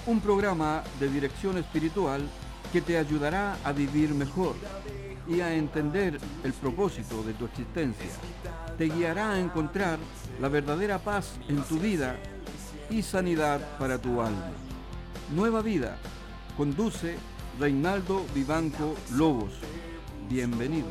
un programa de dirección espiritual que te ayudará a vivir mejor y a entender el propósito de tu existencia. Te guiará a encontrar la verdadera paz en tu vida y sanidad para tu alma. Nueva Vida. Conduce Reinaldo Vivanco Lobos. Bienvenido.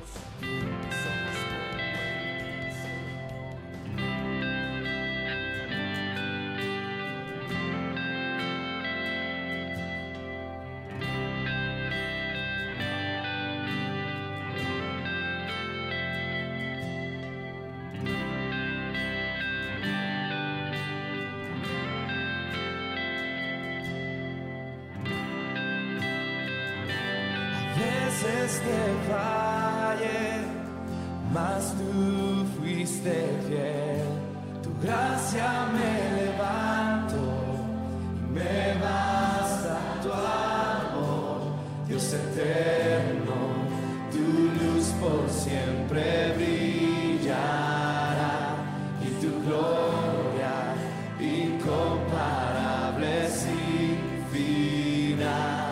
Que falle, mas tú fuiste fiel. Tu gracia me levanto y me basta tu amor, Dios eterno. Tu luz por siempre brillará y tu gloria incomparable sin final.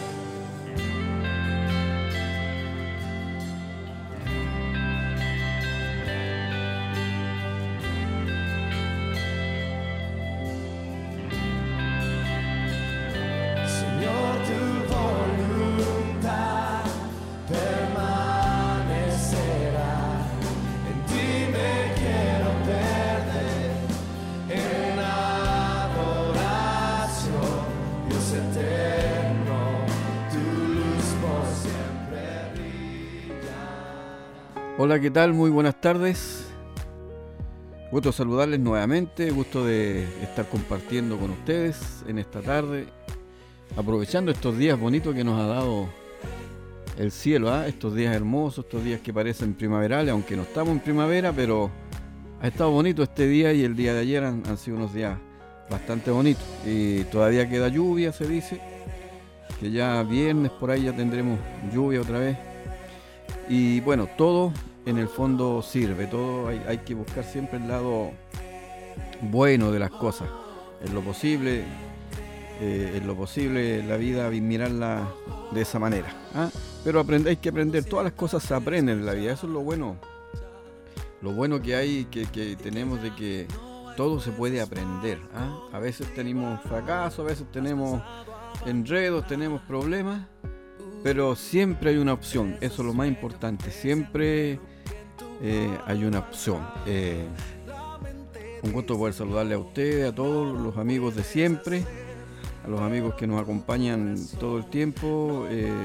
Hola, ¿qué tal? Muy buenas tardes. Gusto saludarles nuevamente, gusto de estar compartiendo con ustedes en esta tarde, aprovechando estos días bonitos que nos ha dado el cielo, estos días hermosos, estos días que parecen primaverales, aunque no estamos en primavera, pero ha estado bonito este día y el día de ayer han sido unos días bastante bonitos. Y todavía queda lluvia, se dice, que ya viernes por ahí ya tendremos lluvia otra vez. Y bueno, todo en el fondo sirve, todo hay que buscar siempre el lado bueno de las cosas, en lo posible la vida, mirarla de esa manera, pero hay que aprender, todas las cosas se aprenden en la vida, eso es lo bueno que hay, que tenemos, de que todo se puede aprender, a veces tenemos fracasos, a veces tenemos enredos, tenemos problemas, pero siempre hay una opción, eso es lo más importante, siempre hay una opción. Un gusto poder saludarle a ustedes, a todos los amigos de siempre, a los amigos que nos acompañan todo el tiempo,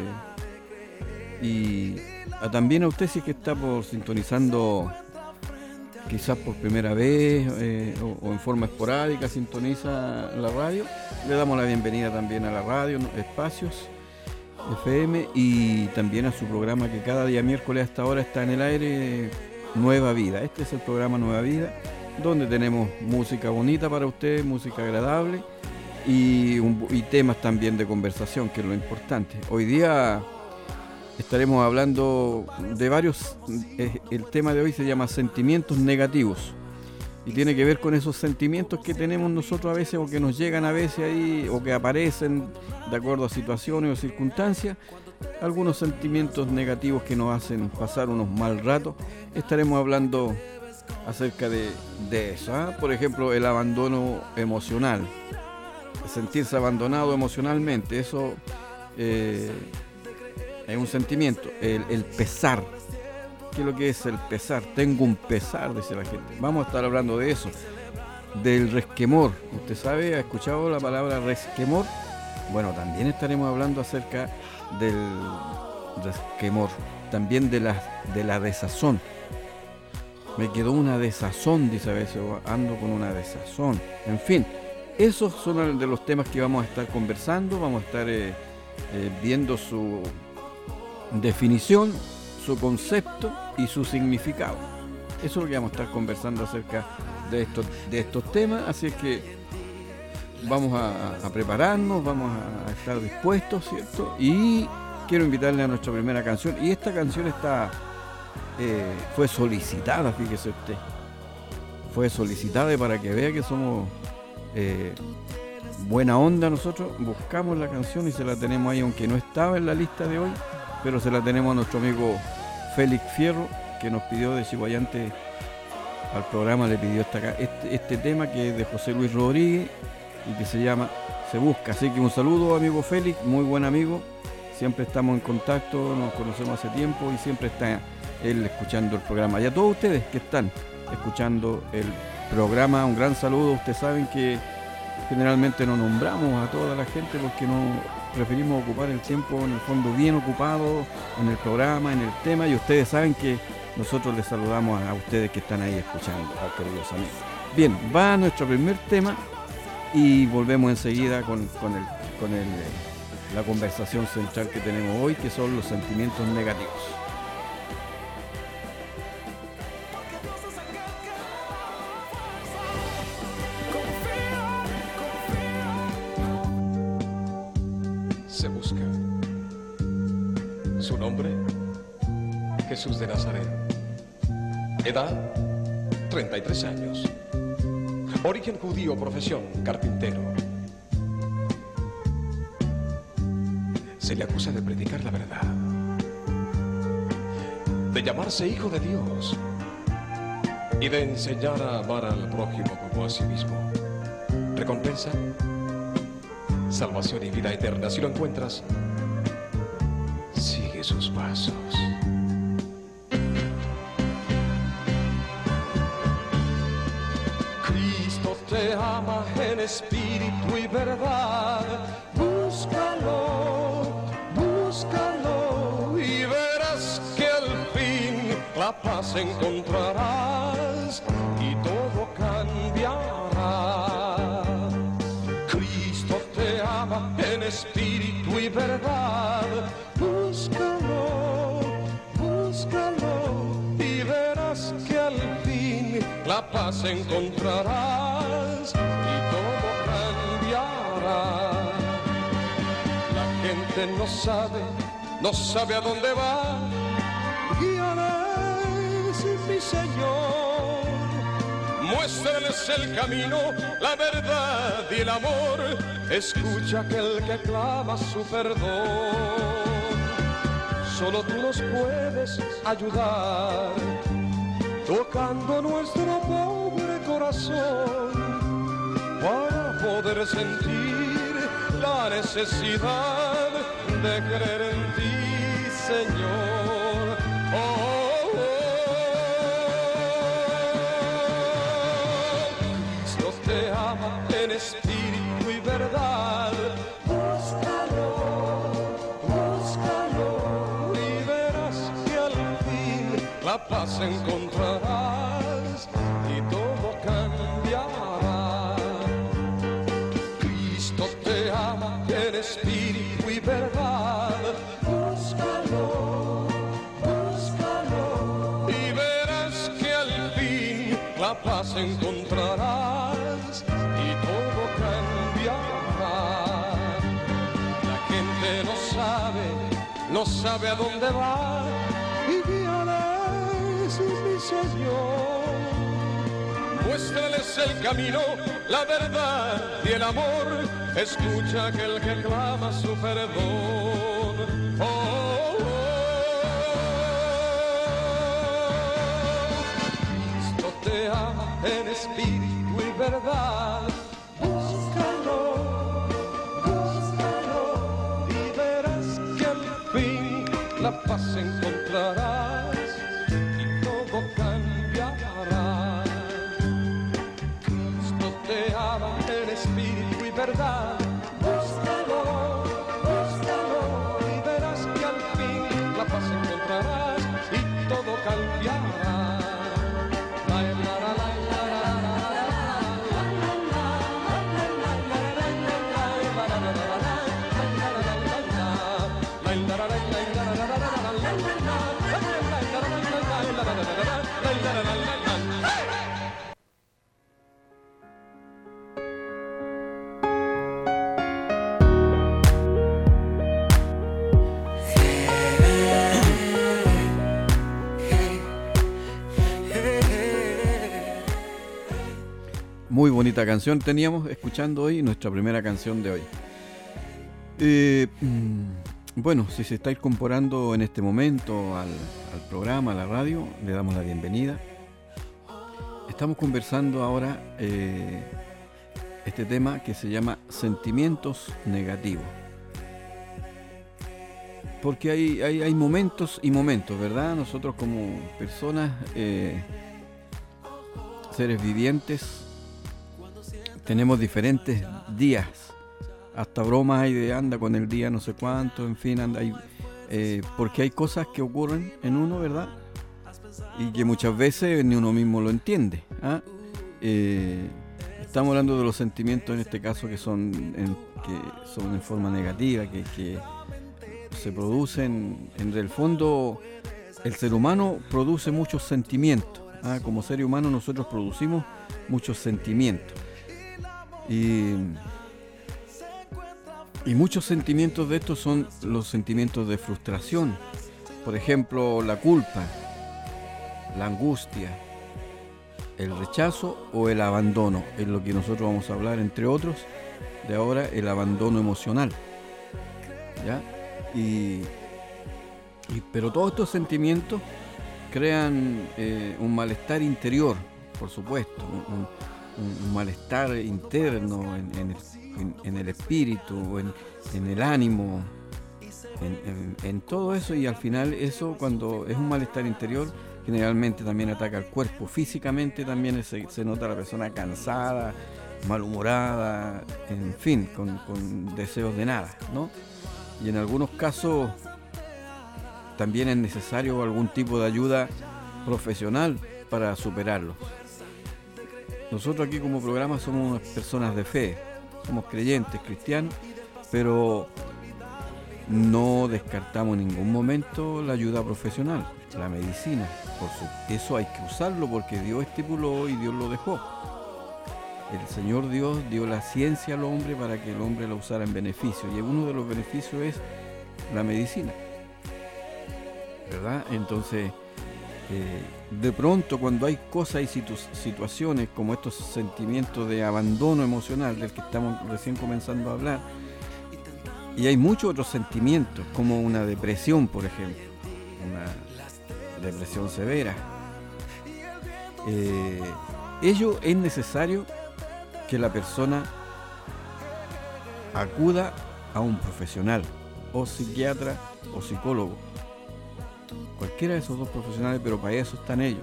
y también a usted si es que está sintonizando quizás por primera vez o en forma esporádica, sintoniza la radio. Le damos la bienvenida también a la radio, Espacios FM, y también a su programa que cada día miércoles hasta ahora está en el aire, Nueva Vida. Este es el programa Nueva Vida, donde tenemos música bonita para ustedes, música agradable y temas también de conversación, que es lo importante. Hoy día estaremos hablando de varios, el tema de hoy se llama sentimientos negativos. Y tiene que ver con esos sentimientos que tenemos nosotros a veces, o que nos llegan a veces ahí, o que aparecen de acuerdo a situaciones o circunstancias. Algunos sentimientos negativos que nos hacen pasar unos mal ratos. Estaremos hablando acerca de eso. Por ejemplo, el abandono emocional. Sentirse abandonado emocionalmente. Eso es un sentimiento. El pesar. ¿Qué es lo que es el pesar? Tengo un pesar, dice la gente. Vamos a estar hablando de eso, del resquemor. ¿Usted sabe, ha escuchado la palabra resquemor? Bueno, también estaremos hablando acerca del resquemor, también de la desazón. Me quedó una desazón, dice a veces, ando con una desazón. En fin, esos son de los temas que vamos a estar conversando, vamos a estar viendo su definición, su concepto y su significado. Eso es lo que vamos a estar conversando acerca de estos temas, así es que vamos a prepararnos, vamos a estar dispuestos, ¿cierto? Y quiero invitarle a nuestra primera canción, y esta canción fue solicitada, fíjese usted, fue solicitada, para que vea que somos buena onda nosotros buscamos la canción y se la tenemos ahí, aunque no estaba en la lista de hoy, pero se la tenemos a nuestro amigo Félix Fierro, que nos pidió de Chiguayante al programa, le pidió este tema que es de José Luis Rodríguez y que se llama Se Busca. Así que un saludo, amigo Félix, muy buen amigo, siempre estamos en contacto, nos conocemos hace tiempo y siempre está él escuchando el programa. Y a todos ustedes que están escuchando el programa, un gran saludo. Ustedes saben que generalmente no nombramos a toda la gente porque no preferimos ocupar el tiempo en el fondo bien ocupado en el programa, en el tema, y ustedes saben que nosotros les saludamos a ustedes que están ahí escuchando, queridos amigos. Bien, va nuestro primer tema y volvemos enseguida con la conversación central que tenemos hoy, que son los sentimientos negativos. Se busca. Su nombre, Jesús de Nazaret. Edad, 33 años. Origen judío, profesión, carpintero. Se le acusa de predicar la verdad, de llamarse hijo de Dios y de enseñar a amar al prójimo como a sí mismo. Recompensa, salvación y vida eterna. Si lo encuentras, sigue sus pasos. Cristo te ama en espíritu y verdad. Búscalo, búscalo y verás que al fin la paz encontrarás y todo cambiará. Cristo te ama en espíritu y verdad. Búscalo, búscalo y verás que al fin la paz encontrarás y todo cambiará. La gente no sabe a dónde va. Guíales, mi Señor. Muéstrales el camino, la verdad y el amor. Escucha aquel que clama su perdón. Solo tú nos puedes ayudar, tocando nuestro pobre corazón, para poder sentir la necesidad de creer en ti, Señor. Oh, oh, oh. Cristo te ama en espíritu y verdad. Búscalo, búscalo y verás que al fin la paz encontrarás y todo cambiará. Cristo te ama en espíritu y verdad. Búscalo, búscalo y verás que al fin la paz encontrarás y todo cambiará. La gente no sabe a dónde va. Y guíales, mi Señor. Muéstrales el camino, la verdad y el amor. Escucha aquel que clama su perdón. Oh, oh, oh. Cristo te ama en espíritu y verdad. Búscalo, búscalo y verás que al fin la paz encontrarás y todo cambiará. Cristo te ama en espíritu y verdad. Búscalo, búscalo y verás que al fin la paz encontrarás y todo cambiará. La, la, la, la, la, Muy bonita canción teníamos escuchando hoy, nuestra primera canción de hoy. Bueno, si se está incorporando en este momento al programa, a la radio, le damos la bienvenida. Estamos conversando ahora este tema que se llama sentimientos negativos. Porque hay momentos y momentos, ¿verdad? Nosotros como personas, seres vivientes, tenemos diferentes días. Hasta bromas hay de anda con el día no sé cuánto, en fin, anda ahí. Porque hay cosas que ocurren en uno, ¿verdad? Y que muchas veces ni uno mismo lo entiende. Estamos hablando de los sentimientos en este caso que son en forma negativa, que se producen. En el fondo, el ser humano produce muchos sentimientos. Como ser humano nosotros producimos muchos sentimientos. Y muchos sentimientos de estos son los sentimientos de frustración. Por ejemplo, la culpa, la angustia, el rechazo o el abandono. Es lo que nosotros vamos a hablar, entre otros, de ahora, el abandono emocional. ¿Ya? Pero todos estos sentimientos crean un malestar interior, por supuesto, un malestar interno en el espíritu, en el ánimo, en todo eso, y al final eso, cuando es un malestar interior, generalmente también ataca al cuerpo. Físicamente también se nota la persona cansada, malhumorada, en fin, con deseos de nada, ¿no? Y en algunos casos también es necesario algún tipo de ayuda profesional para superarlos. Nosotros aquí como programa somos unas personas de fe, somos creyentes, cristianos, pero no descartamos en ningún momento la ayuda profesional, la medicina. Eso hay que usarlo porque Dios estipuló y Dios lo dejó. El Señor Dios dio la ciencia al hombre para que el hombre la usara en beneficio, y uno de los beneficios es la medicina, ¿verdad? Entonces, de pronto cuando hay cosas y situaciones como estos sentimientos de abandono emocional del que estamos recién comenzando a hablar, y hay muchos otros sentimientos como una depresión, por ejemplo, una depresión severa, ello es necesario que la persona acuda a un profesional, o psiquiatra o psicólogo, cualquiera de esos dos profesionales, pero para eso están ellos.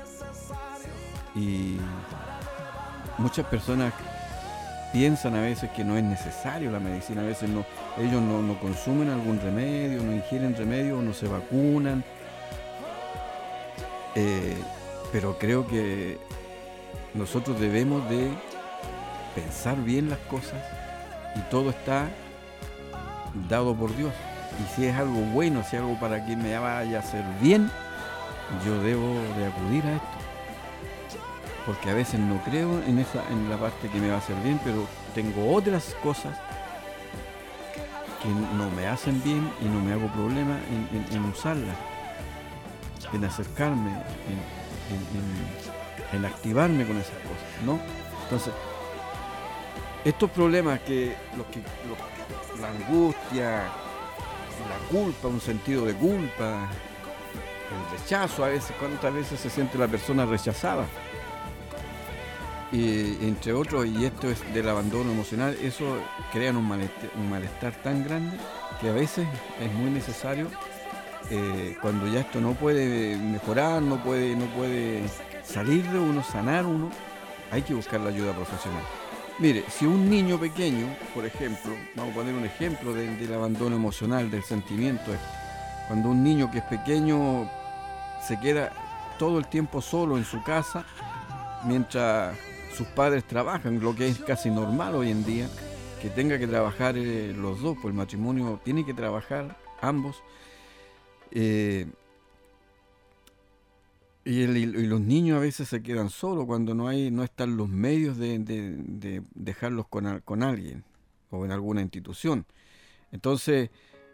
Y muchas personas piensan a veces que no es necesario la medicina, a veces ellos no consumen algún remedio, no ingieren remedio, no se vacunan, pero creo que nosotros debemos de pensar bien las cosas, y todo está dado por Dios, y si es algo bueno, si es algo para que me vaya a hacer bien, yo debo de acudir a esto, porque a veces no creo en la parte que me va a hacer bien, pero tengo otras cosas que no me hacen bien y no me hago problema en usarlas, en acercarme, en activarme con esas cosas, ¿no? Entonces, estos problemas la angustia, la culpa, un sentido de culpa, el rechazo, a veces, ¿cuántas veces se siente la persona rechazada? Entre otros, y esto es del abandono emocional, eso crea un malestar tan grande que a veces es muy necesario, cuando ya esto no puede mejorar, no puede salir de uno, sanar uno, hay que buscar la ayuda profesional. Mire, si un niño pequeño, por ejemplo, vamos a poner un ejemplo del abandono emocional, del sentimiento, cuando un niño que es pequeño se queda todo el tiempo solo en su casa mientras sus padres trabajan, lo que es casi normal hoy en día, que tenga que trabajar los dos, pues el matrimonio tiene que trabajar ambos, y los niños a veces se quedan solos cuando no están los medios de dejarlos con alguien o en alguna institución. Entonces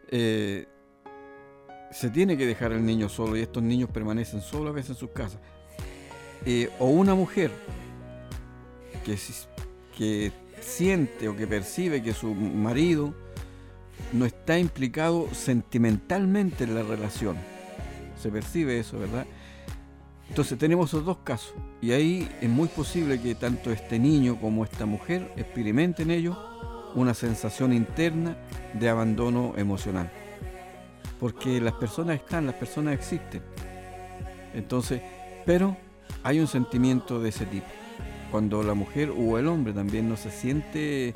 se tiene que dejar al niño solo, y estos niños permanecen solos a veces en sus casas. O una mujer que siente o que percibe que su marido no está implicado sentimentalmente en la relación. Se percibe eso, ¿verdad? Entonces tenemos esos dos casos, y ahí es muy posible que tanto este niño como esta mujer experimenten ellos una sensación interna de abandono emocional. Porque las personas están, las personas existen. Entonces, pero hay un sentimiento de ese tipo. Cuando la mujer o el hombre también no se siente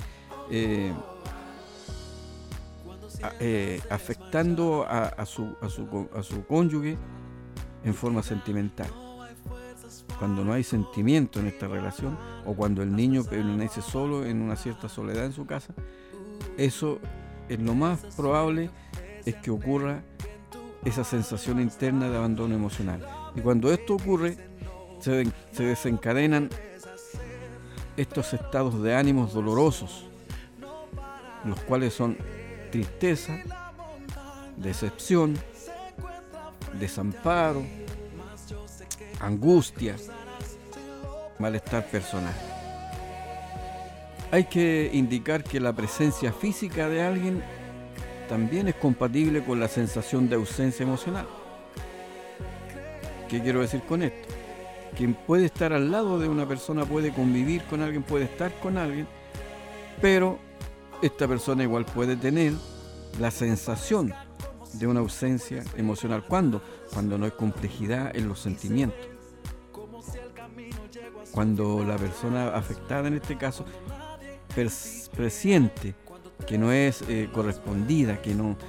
afectando a su cónyuge en forma sentimental. Cuando no hay sentimiento en esta relación, o cuando el niño permanece solo en una cierta soledad en su casa, eso es lo más probable, es que ocurra esa sensación interna de abandono emocional. Y cuando esto ocurre, se desencadenan estos estados de ánimos dolorosos, los cuales son tristeza, decepción, desamparo, angustia, malestar personal. Hay que indicar que la presencia física de alguien también es compatible con la sensación de ausencia emocional. ¿Qué quiero decir con esto? Quien puede estar al lado de una persona, puede convivir con alguien, puede estar con alguien, pero esta persona igual puede tener la sensación de una ausencia emocional. ¿Cuándo? Cuando no hay complejidad en los sentimientos. Cuando la persona afectada en este caso presiente que no es correspondida, que no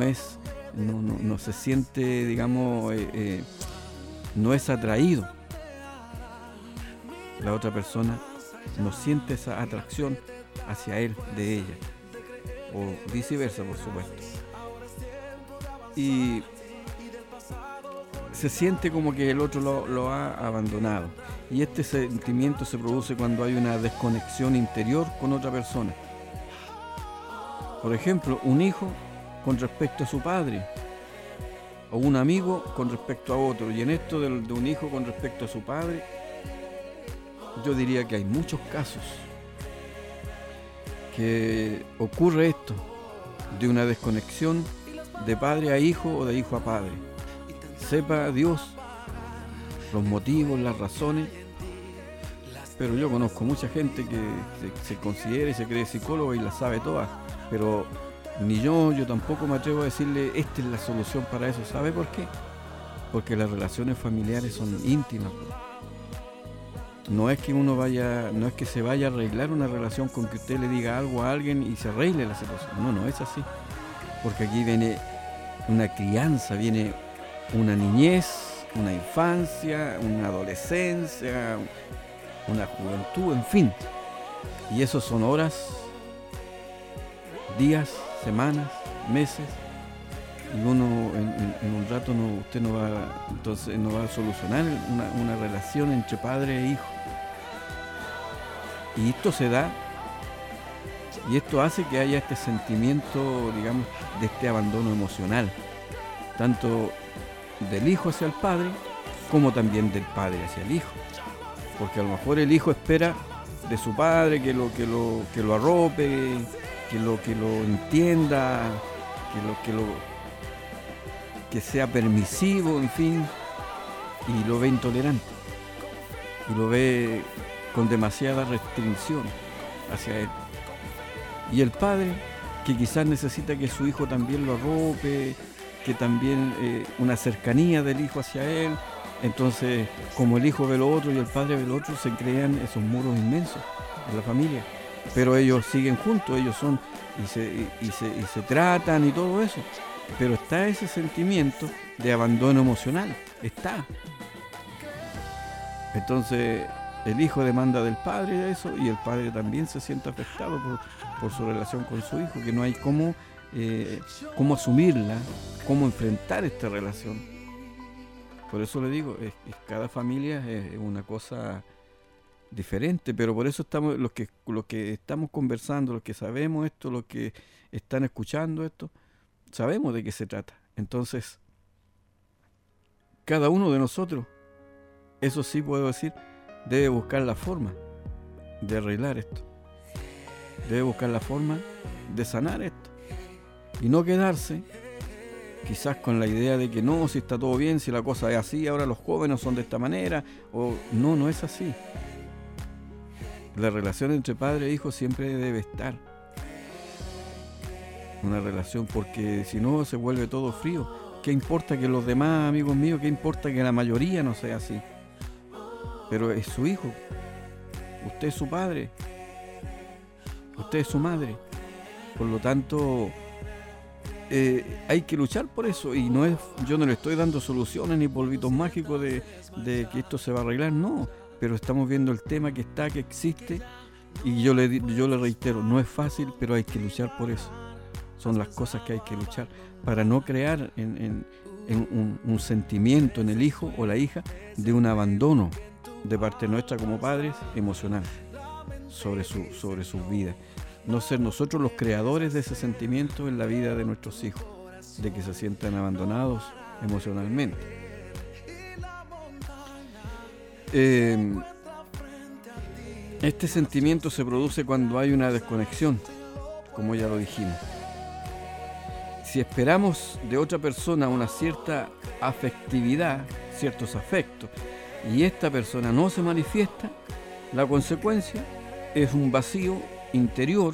se siente, digamos, no es atraído. La otra persona no siente esa atracción hacia él, de ella, o viceversa, por supuesto. Y se siente como que el otro lo ha abandonado. Y este sentimiento se produce cuando hay una desconexión interior con otra persona. Por ejemplo, un hijo con respecto a su padre, o un amigo con respecto a otro. Y en esto de un hijo con respecto a su padre, yo diría que hay muchos casos que ocurre esto, de una desconexión de padre a hijo o de hijo a padre. Sepa Dios los motivos, las razones, pero yo conozco mucha gente que se considera y se cree psicóloga y las sabe todas, pero ni yo tampoco me atrevo a decirle esta es la solución para eso. ¿Sabe por qué? Porque las relaciones familiares son íntimas. No es que no es que se vaya a arreglar una relación con que usted le diga algo a alguien y se arregle la situación. No es así. Porque aquí viene una crianza, viene una niñez, una infancia, una adolescencia, una juventud, en fin. Y eso son horas, días, semanas, meses. Y uno en un rato usted no va a solucionar una relación entre padre e hijo. Y esto se da, y esto hace que haya este sentimiento, digamos, de este abandono emocional, tanto del hijo hacia el padre, como también del padre hacia el hijo. Porque a lo mejor el hijo espera de su padre que lo arrope, que lo entienda, que sea permisivo, en fin, y lo ve intolerante, y lo ve con demasiada restricción hacia él. Y el padre, que quizás necesita que su hijo también lo arrope, que también una cercanía del hijo hacia él. Entonces, como el hijo ve lo otro y el padre ve lo otro, se crean esos muros inmensos en la familia. Pero ellos siguen juntos, ellos son y se tratan y todo eso. Pero está ese sentimiento de abandono emocional, está. Entonces el hijo demanda del padre eso, y el padre también se siente afectado por su relación con su hijo, que no hay cómo asumirla, cómo enfrentar esta relación. Por eso le digo, cada familia es una cosa diferente, pero por eso estamos los que estamos conversando, los que sabemos esto, los que están escuchando esto, sabemos de qué se trata. Entonces, cada uno de nosotros, eso sí puedo decir, debe buscar la forma de arreglar esto. Debe buscar la forma de sanar esto. Y no quedarse quizás con la idea de que no, si está todo bien, si la cosa es así, ahora los jóvenes son de esta manera. O no, no es así. La relación entre padre e hijo siempre debe estar. Una relación, porque si no se vuelve todo frío. ¿Qué importa que los demás, amigos míos, qué importa que la mayoría no sea así? Pero es su hijo. Usted es su padre. Usted es su madre. Por lo tanto, hay que luchar por eso. Y no es, yo no le estoy dando soluciones ni polvitos mágicos de que esto se va a arreglar, no. Pero estamos viendo el tema que está, que existe. Y yo le reitero, no es fácil, pero hay que luchar por eso. Son las cosas que hay que luchar para no crear en un sentimiento en el hijo o la hija de un abandono de parte nuestra como padres emocional sobre sus vidas. No ser nosotros los creadores de ese sentimiento en la vida de nuestros hijos, de que se sientan abandonados emocionalmente. Este sentimiento se produce cuando hay una desconexión, como ya lo dijimos. Si esperamos de otra persona una cierta afectividad, ciertos afectos, y esta persona no se manifiesta, la consecuencia es un vacío interior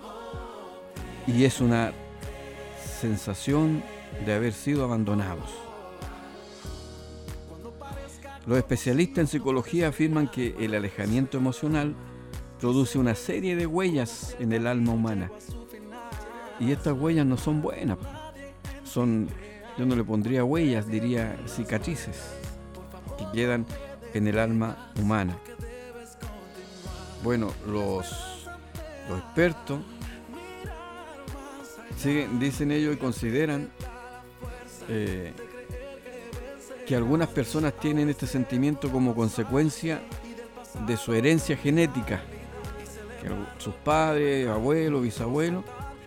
y es una sensación de haber sido abandonados. Los especialistas en psicología afirman que el alejamiento emocional produce una serie de huellas en el alma humana. Y estas huellas no son buenas. Yo no le pondría huellas, diría cicatrices que quedan en el alma humana. Bueno, los expertos dicen ellos y consideran que algunas personas tienen este sentimiento como consecuencia de su herencia genética, que sus padres, abuelos, bisabuelos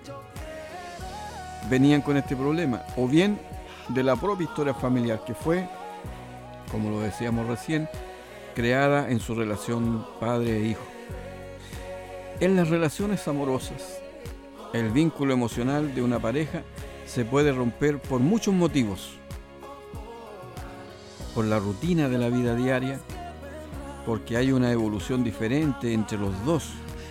venían con este problema, o bien de la propia historia familiar que fue, como lo decíamos recién, creada en su relación padre e hijo. En las relaciones amorosas, el vínculo emocional de una pareja se puede romper por muchos motivos. Por la rutina de la vida diaria, porque hay una evolución diferente entre los dos,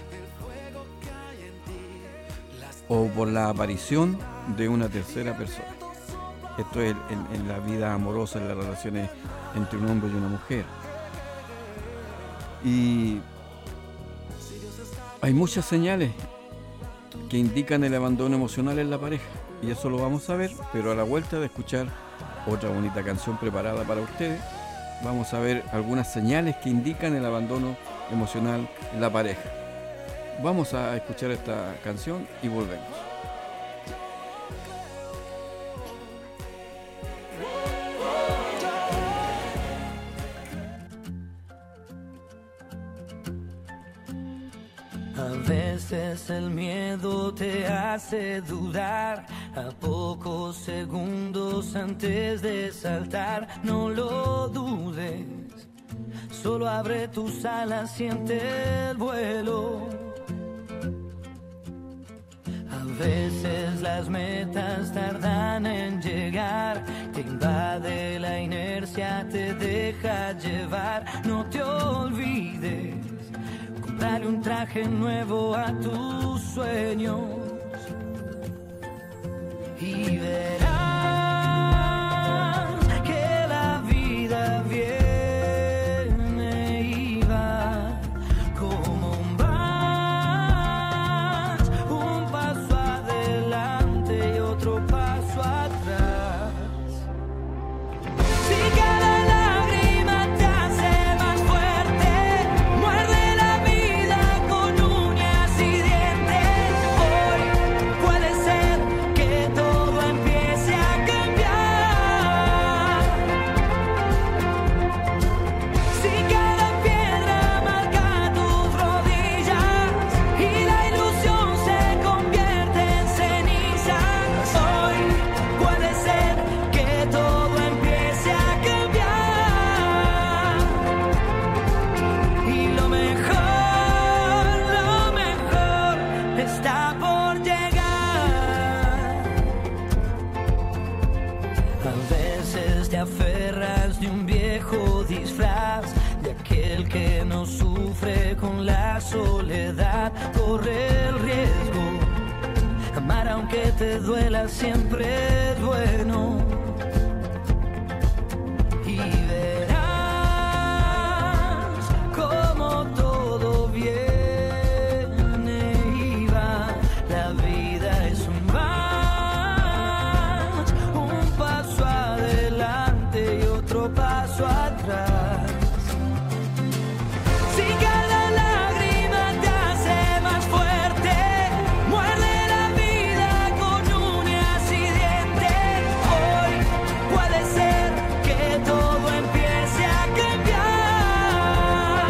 o por la aparición de una tercera persona. Esto es en la vida amorosa, en las relaciones entre un hombre y una mujer. Y hay muchas señales que indican el abandono emocional en la pareja, y eso lo vamos a ver, pero a la vuelta de escuchar otra bonita canción preparada para ustedes, vamos a ver algunas señales que indican el abandono emocional en la pareja. Vamos a escuchar esta canción y volvemos. A veces el miedo te hace dudar, a pocos segundos antes de saltar. No lo dudes, solo abre tus alas, siente el vuelo. A veces las metas tardan en llegar, te invade la inercia, te deja llevar. No te olvides, dale un traje nuevo a tus sueños y verás que la vida viene y va como un vals, un paso adelante y otro paso atrás. Si cada lágrima te hace más fuerte, muerde la vida con uñas y dientes. Hoy puede ser que todo viejo disfraz de aquel que no sufre con la soledad. Corre el riesgo, amar aunque te duela siempre es bueno. Y verás como todo viene y va. La vida es un march, un paso adelante y otro paso atrás. Si cada lágrima te hace más fuerte, muerde la vida con uñas y dientes. Hoy puede ser que todo empiece a cambiar.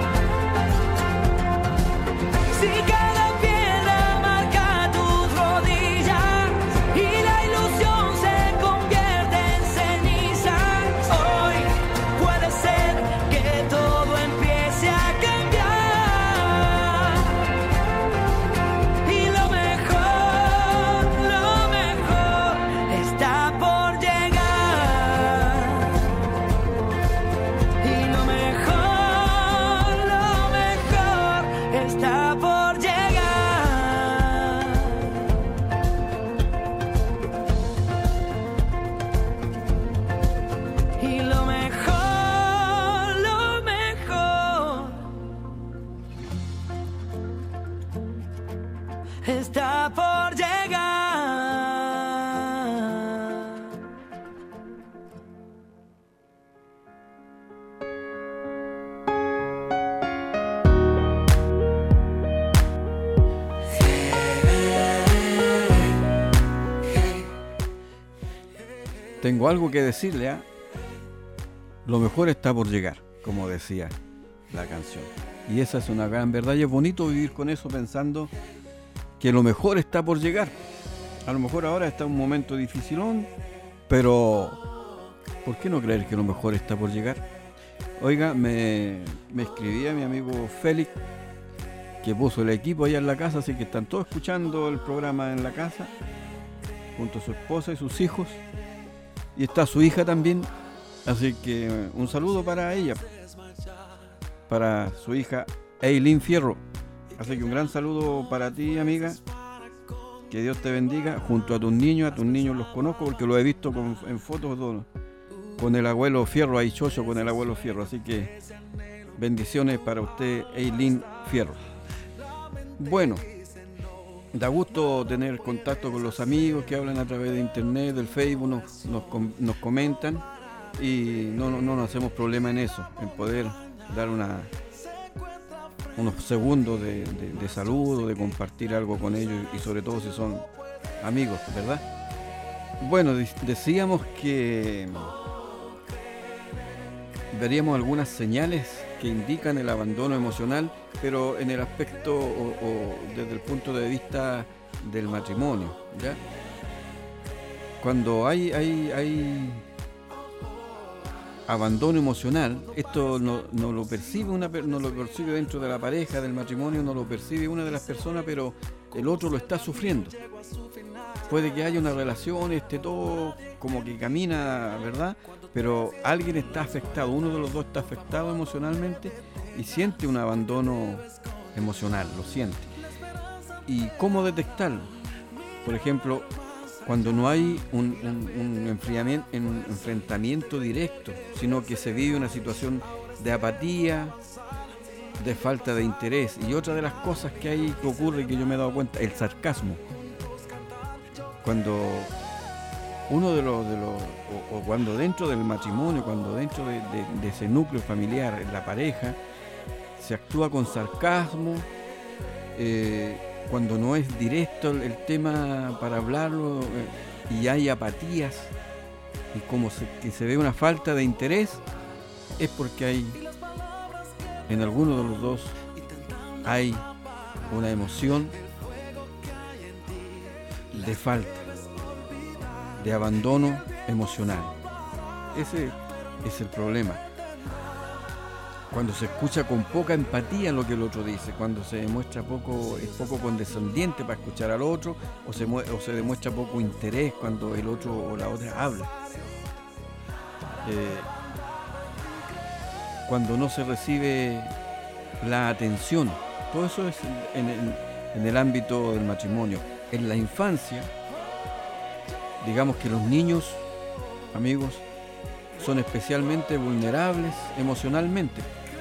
Si cada piedra marca tus rodillas y la ilusión se convierte en cenizas, hoy puede ser que todo empiece a cambiar. Y lo mejor está por llegar. Y lo mejor está por llegar. Y lo mejor está por llegar. Tengo algo que decirle, ¿ah? Lo mejor está por llegar, como decía la canción. Y esa es una gran verdad y es bonito vivir con eso pensando que lo mejor está por llegar. A lo mejor ahora está un momento dificilón, pero ¿por qué no creer que lo mejor está por llegar? Oiga, me escribía mi amigo Félix, que puso el equipo allá en la casa, así que están todos escuchando el programa en la casa, junto a su esposa y sus hijos, y está su hija también, así que un saludo para ella, para su hija Eileen Fierro. Así que un gran saludo para ti, amiga, que Dios te bendiga, junto a tus niños los conozco porque los he visto en fotos con el abuelo Fierro, ahí chocho con el abuelo Fierro, así que bendiciones para usted, Eileen Fierro. Bueno, da gusto tener contacto con los amigos que hablan a través de internet, del Facebook, nos comentan y no nos hacemos problema en eso, en poder dar unos segundos de saludo, de compartir algo con ellos y sobre todo si son amigos, ¿verdad? Bueno, decíamos que veríamos algunas señales que indican el abandono emocional, pero en el aspecto o desde el punto de vista del matrimonio, ¿ya? Cuando hay abandono emocional, esto no lo percibe no lo percibe dentro de la pareja, del matrimonio, no lo percibe una de las personas, pero el otro lo está sufriendo. Puede que haya una relación, esté todo como que camina, ¿verdad? Pero alguien está afectado, uno de los dos está afectado emocionalmente y siente un abandono emocional, lo siente. ¿Y cómo detectarlo? Por ejemplo, cuando no hay un enfrentamiento directo, sino que se vive una situación de apatía, de falta de interés. Y otra de las cosas que hay que ocurre, que yo me he dado cuenta, el sarcasmo. Cuando uno o cuando dentro del matrimonio, cuando dentro de ese núcleo familiar, en la pareja, se actúa con sarcasmo, cuando no es directo el tema para hablarlo y hay apatías y como que se ve una falta de interés, es porque hay, en alguno de los dos, hay una emoción de falta, de abandono emocional. Ese es el problema. Cuando se escucha con poca empatía lo que el otro dice, cuando se demuestra es poco condescendiente para escuchar al otro, o se demuestra poco interés cuando el otro o la otra habla. cuando no se recibe la atención. Todo eso es en el ámbito del matrimonio. En la infancia, digamos que los niños, amigos, son especialmente vulnerables emocionalmente.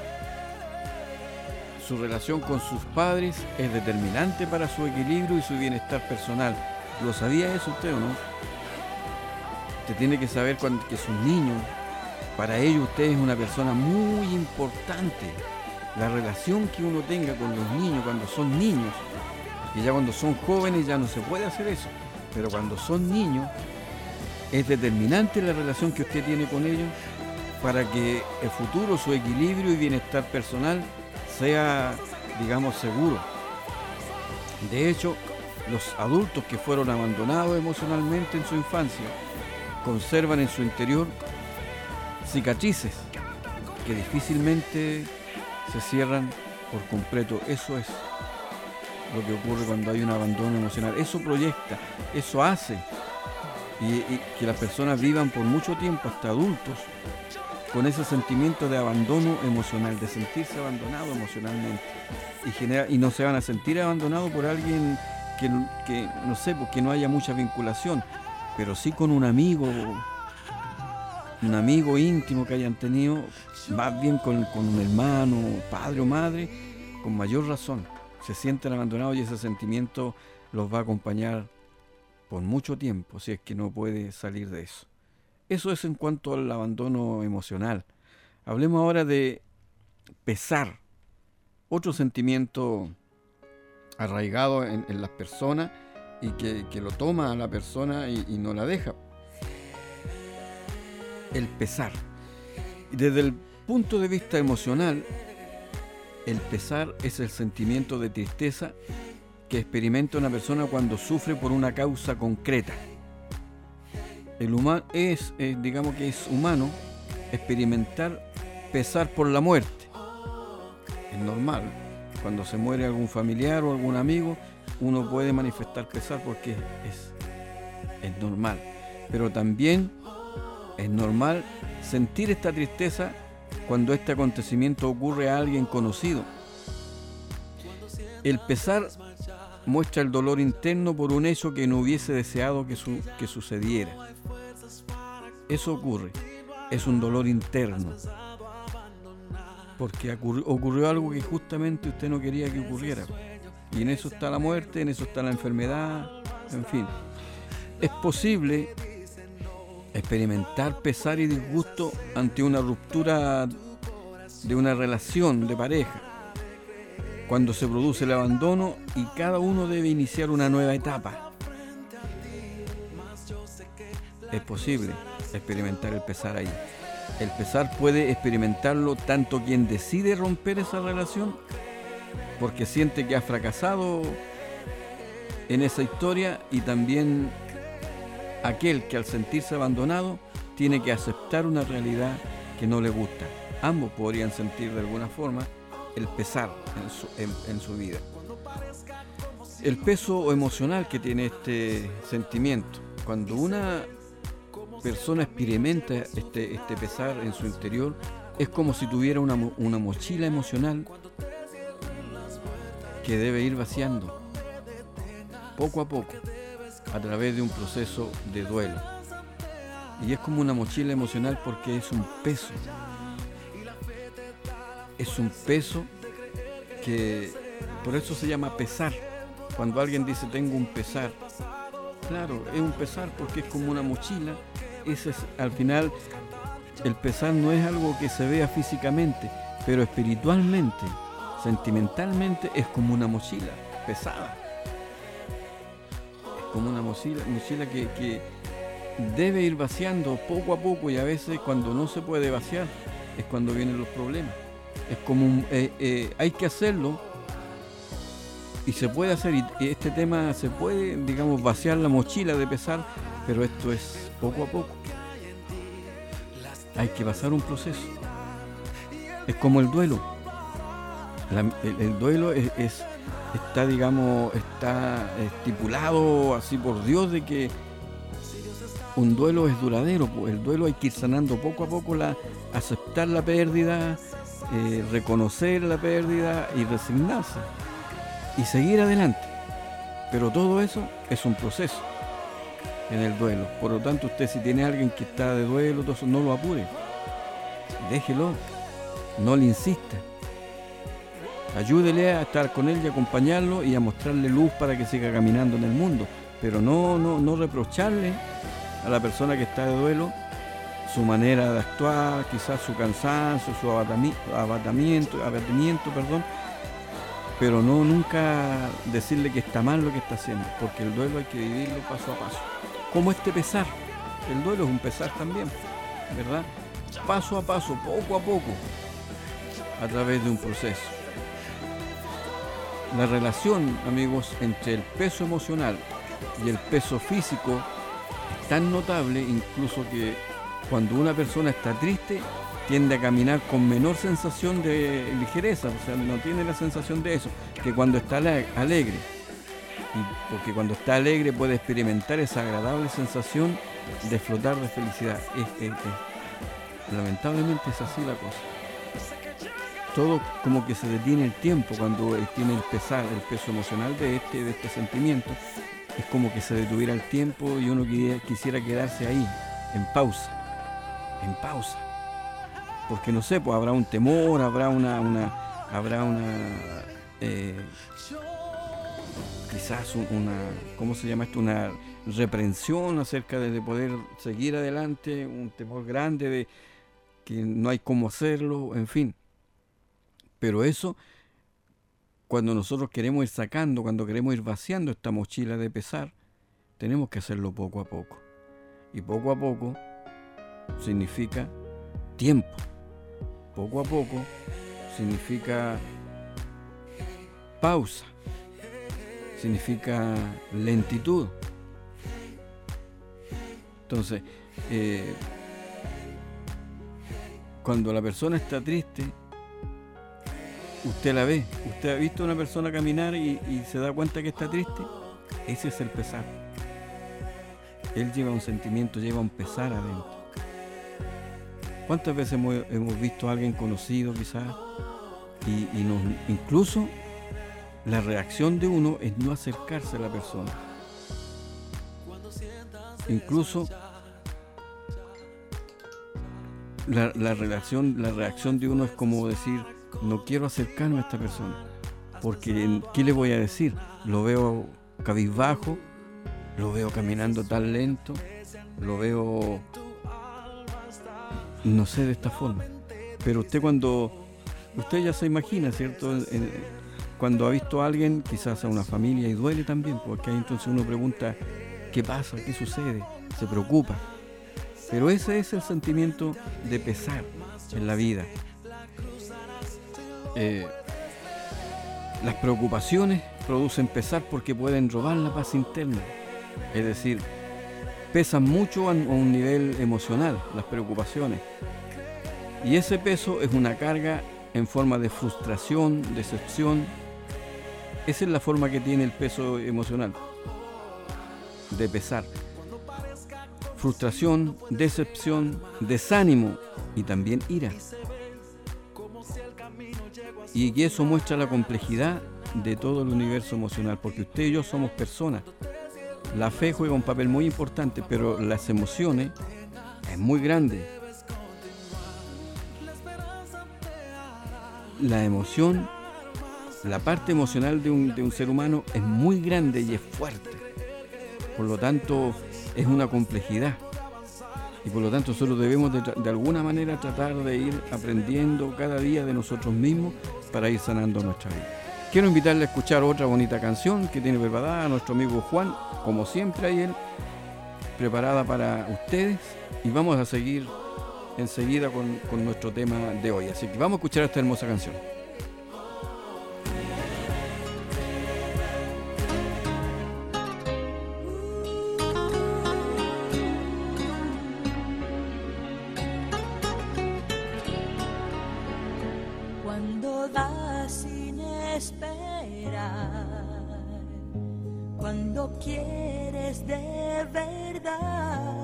Su relación con sus padres es determinante para su equilibrio y su bienestar personal. ¿Lo sabía eso usted o no? Usted tiene que saber que sus niños, para ellos usted es una persona muy importante. La relación que uno tenga con los niños cuando son niños, y ya cuando son jóvenes ya no se puede hacer eso, pero cuando son niños es determinante la relación que usted tiene con ellos para que el futuro, su equilibrio y bienestar personal sea, digamos, seguro. De hecho, los adultos que fueron abandonados emocionalmente en su infancia conservan en su interior cicatrices que difícilmente se cierran por completo. Eso es lo que ocurre cuando hay un abandono emocional. Eso proyecta, eso hace y que las personas vivan por mucho tiempo, hasta adultos, con ese sentimiento de abandono emocional, de sentirse abandonado emocionalmente. Y no se van a sentir abandonados por alguien que no sé, porque no haya mucha vinculación, pero sí con un amigo íntimo que hayan tenido, más bien con un hermano, padre o madre, con mayor razón. Se sienten abandonados y ese sentimiento los va a acompañar por mucho tiempo, si es que no puede salir de eso. Eso es en cuanto al abandono emocional. Hablemos ahora de pesar, otro sentimiento arraigado en las personas y que lo toma a la persona y no la deja. El pesar. Desde el punto de vista emocional, el pesar es el sentimiento de tristeza que experimenta una persona cuando sufre por una causa concreta. El humano digamos que es humano experimentar pesar por la muerte. Es normal. Cuando se muere algún familiar o algún amigo, uno puede manifestar pesar porque es normal. Pero también es normal sentir esta tristeza cuando este acontecimiento ocurre a alguien conocido. El pesar muestra el dolor interno por un hecho que no hubiese deseado que sucediera. Eso ocurre, es un dolor interno, porque ocurrió algo que justamente usted no quería que ocurriera. Y en eso está la muerte, en eso está la enfermedad, en fin. Es posible experimentar pesar y disgusto ante una ruptura de una relación de pareja, cuando se produce el abandono y cada uno debe iniciar una nueva etapa. Es posible experimentar el pesar ahí. El pesar puede experimentarlo tanto quien decide romper esa relación porque siente que ha fracasado en esa historia, y también aquel que al sentirse abandonado tiene que aceptar una realidad que no le gusta. Ambos podrían sentir de alguna forma el pesar en su vida. El peso emocional que tiene este sentimiento. Cuando una persona experimenta este pesar en su interior, es como si tuviera una mochila emocional que debe ir vaciando poco a poco a través de un proceso de duelo. Y es como una mochila emocional porque es un peso. Es un peso que por eso se llama pesar. Cuando alguien dice tengo un pesar, claro, es un pesar porque es como una mochila. Al final el pesar no es algo que se vea físicamente, pero espiritualmente, sentimentalmente es como una mochila pesada. Es como una mochila que debe ir vaciando poco a poco, y a veces cuando no se puede vaciar es cuando vienen los problemas. Es como hay que hacerlo y se puede hacer, y este tema se puede, digamos, vaciar la mochila de pesar, pero esto es poco a poco. Hay que pasar un proceso. Es como el duelo. El duelo está estipulado así por Dios de que un duelo es duradero. El duelo hay que ir sanando poco a poco, aceptar la pérdida, reconocer la pérdida y resignarse y seguir adelante. Pero todo eso es un proceso en el duelo. Por lo tanto, usted si tiene a alguien que está de duelo, todo eso, no lo apure. Déjelo, no le insista. Ayúdele a estar con él y acompañarlo y a mostrarle luz para que siga caminando en el mundo. Pero no reprocharle a la persona que está de duelo su manera de actuar, quizás su cansancio, su abatimiento, pero no nunca decirle que está mal lo que está haciendo, porque el duelo hay que vivirlo paso a paso. Como este pesar, el duelo es un pesar también, ¿verdad? Paso a paso, poco a poco, a través de un proceso. La relación, amigos, entre el peso emocional y el peso físico es tan notable, incluso que cuando una persona está triste, tiende a caminar con menor sensación de ligereza, o sea, no tiene la sensación de eso, que cuando está alegre. Porque cuando está alegre puede experimentar esa agradable sensación de flotar de felicidad. Lamentablemente es así la cosa. Todo como que se detiene el tiempo cuando tiene el pesar, el peso emocional de este sentimiento. Es como que se detuviera el tiempo y uno quisiera quedarse ahí, en pausa. Porque no sé, pues habrá un temor, habrá quizás ¿cómo se llama esto? Una reprensión acerca de poder seguir adelante, un temor grande de que no hay cómo hacerlo, en fin. Pero eso, cuando nosotros queremos ir sacando, cuando queremos ir vaciando esta mochila de pesar, tenemos que hacerlo poco a poco. Y poco a poco significa tiempo. Poco a poco significa pausa. Significa lentitud. Entonces, cuando la persona está triste, usted la ve. Usted ha visto a una persona caminar y se da cuenta que está triste. Ese es el pesar. Él lleva un sentimiento, lleva un pesar adentro. ¿Cuántas veces hemos visto a alguien conocido quizás y incluso la reacción de uno es no acercarse a la persona? Incluso la reacción de uno es como decir, no quiero acercarme a esta persona, porque ¿qué le voy a decir? Lo veo cabizbajo, lo veo caminando tan lento, lo veo, no sé, de esta forma. Pero usted ya se imagina, ¿cierto? Cuando ha visto a alguien, quizás a una familia, y duele también, porque ahí entonces uno pregunta, ¿qué pasa? ¿Qué sucede? Se preocupa. Pero ese es el sentimiento de pesar en la vida. Las preocupaciones producen pesar porque pueden robar la paz interna. Es decir, pesan mucho a un nivel emocional, las preocupaciones. Y ese peso es una carga en forma de frustración, decepción. Esa es la forma que tiene el peso emocional, de pesar. Frustración, decepción, desánimo y también ira. Y eso muestra la complejidad de todo el universo emocional, porque usted y yo somos personas. La fe juega un papel muy importante, pero las emociones es muy grande. La emoción, la parte emocional de un ser humano es muy grande y es fuerte. Por lo tanto, es una complejidad. Y por lo tanto, nosotros debemos de alguna manera tratar de ir aprendiendo cada día de nosotros mismos para ir sanando nuestra vida. Quiero invitarle a escuchar otra bonita canción que tiene preparada a nuestro amigo Juan, como siempre hay él, preparada para ustedes. Y vamos a seguir enseguida con nuestro tema de hoy. Así que vamos a escuchar esta hermosa canción. Cuando das sin esperar, cuando quieres de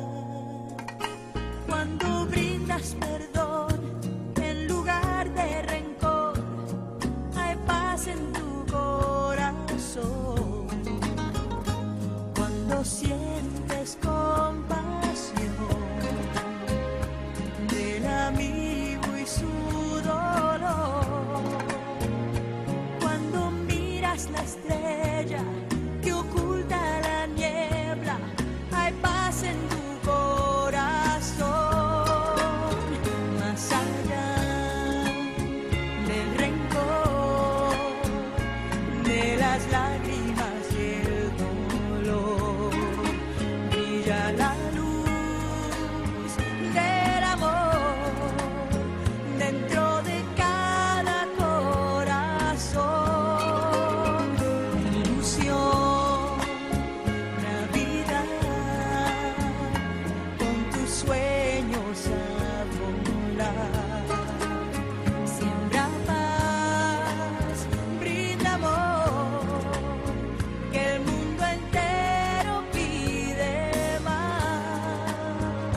verdad, cuando brindas perdón en lugar de cuando sientes compasión del amigo y su dolor, cuando miras la estrella que oculta la niebla, hay paz en tu corazón, más allá del rencor, de las lágrimas y el dolor, brilla la luz del amor dentro de cada corazón, ilusión, Navidad, con tus sueños a volar, siembra paz, brinda amor, que el mundo entero pide más.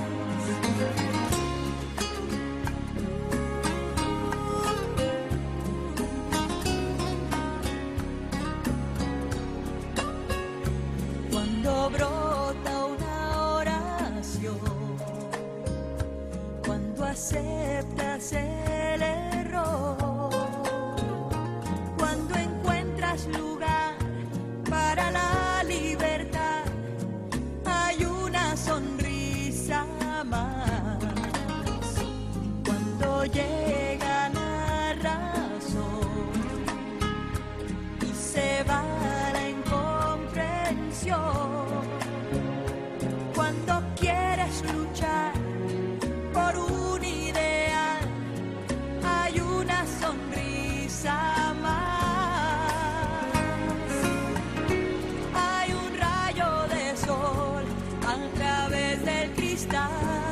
Cuando brota una oración, cuando aceptas el error, cuando encuentras lugar para la libertad, hay una sonrisa más. Cuando llega la razón y se va la incomprensión, cuando quieres luchar por un ideal, hay una sonrisa más. Hay un rayo de sol a través del cristal.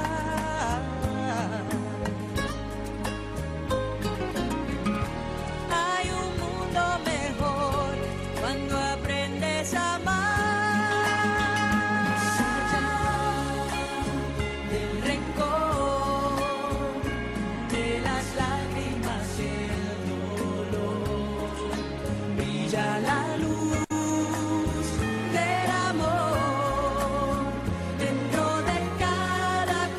Hay un mundo mejor cuando aprendes a amar. Más allá del rencor, de las lágrimas y el dolor, brilla la luz del amor dentro de cada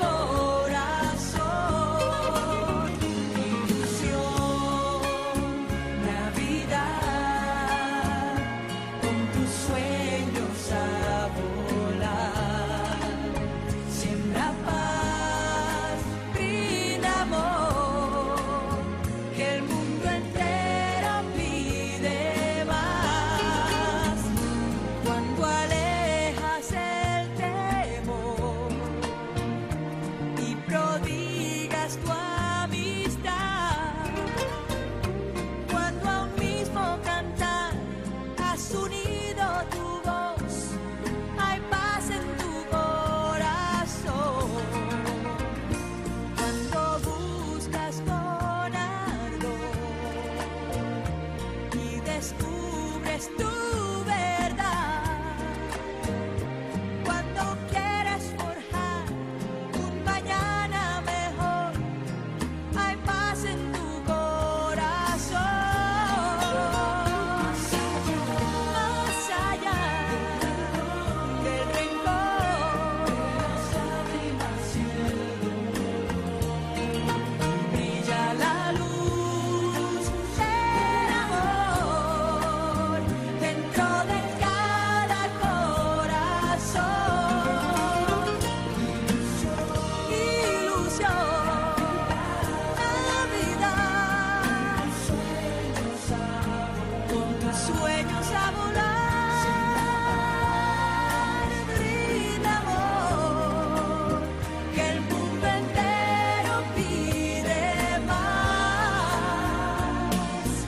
corazón, ilusión, Navidad, con tus sueños a volar, siembra paz, brinda amor, que el mundo entero pide más. Cuando alejas el temor y prodigas tu amistad, cuando a un mismo cantar has unido tu voz, hay paz en tu corazón. Cuando buscas con ardor y descubres tu verdad, cuando quieres forjar un mañana mejor, hay paz en tu corazón. Más allá del rencor, brilla la luz del amor dentro de cada corazón, ilusión, Navidad, con tus sueños a volar, brinda amor, que el mundo entero pide más.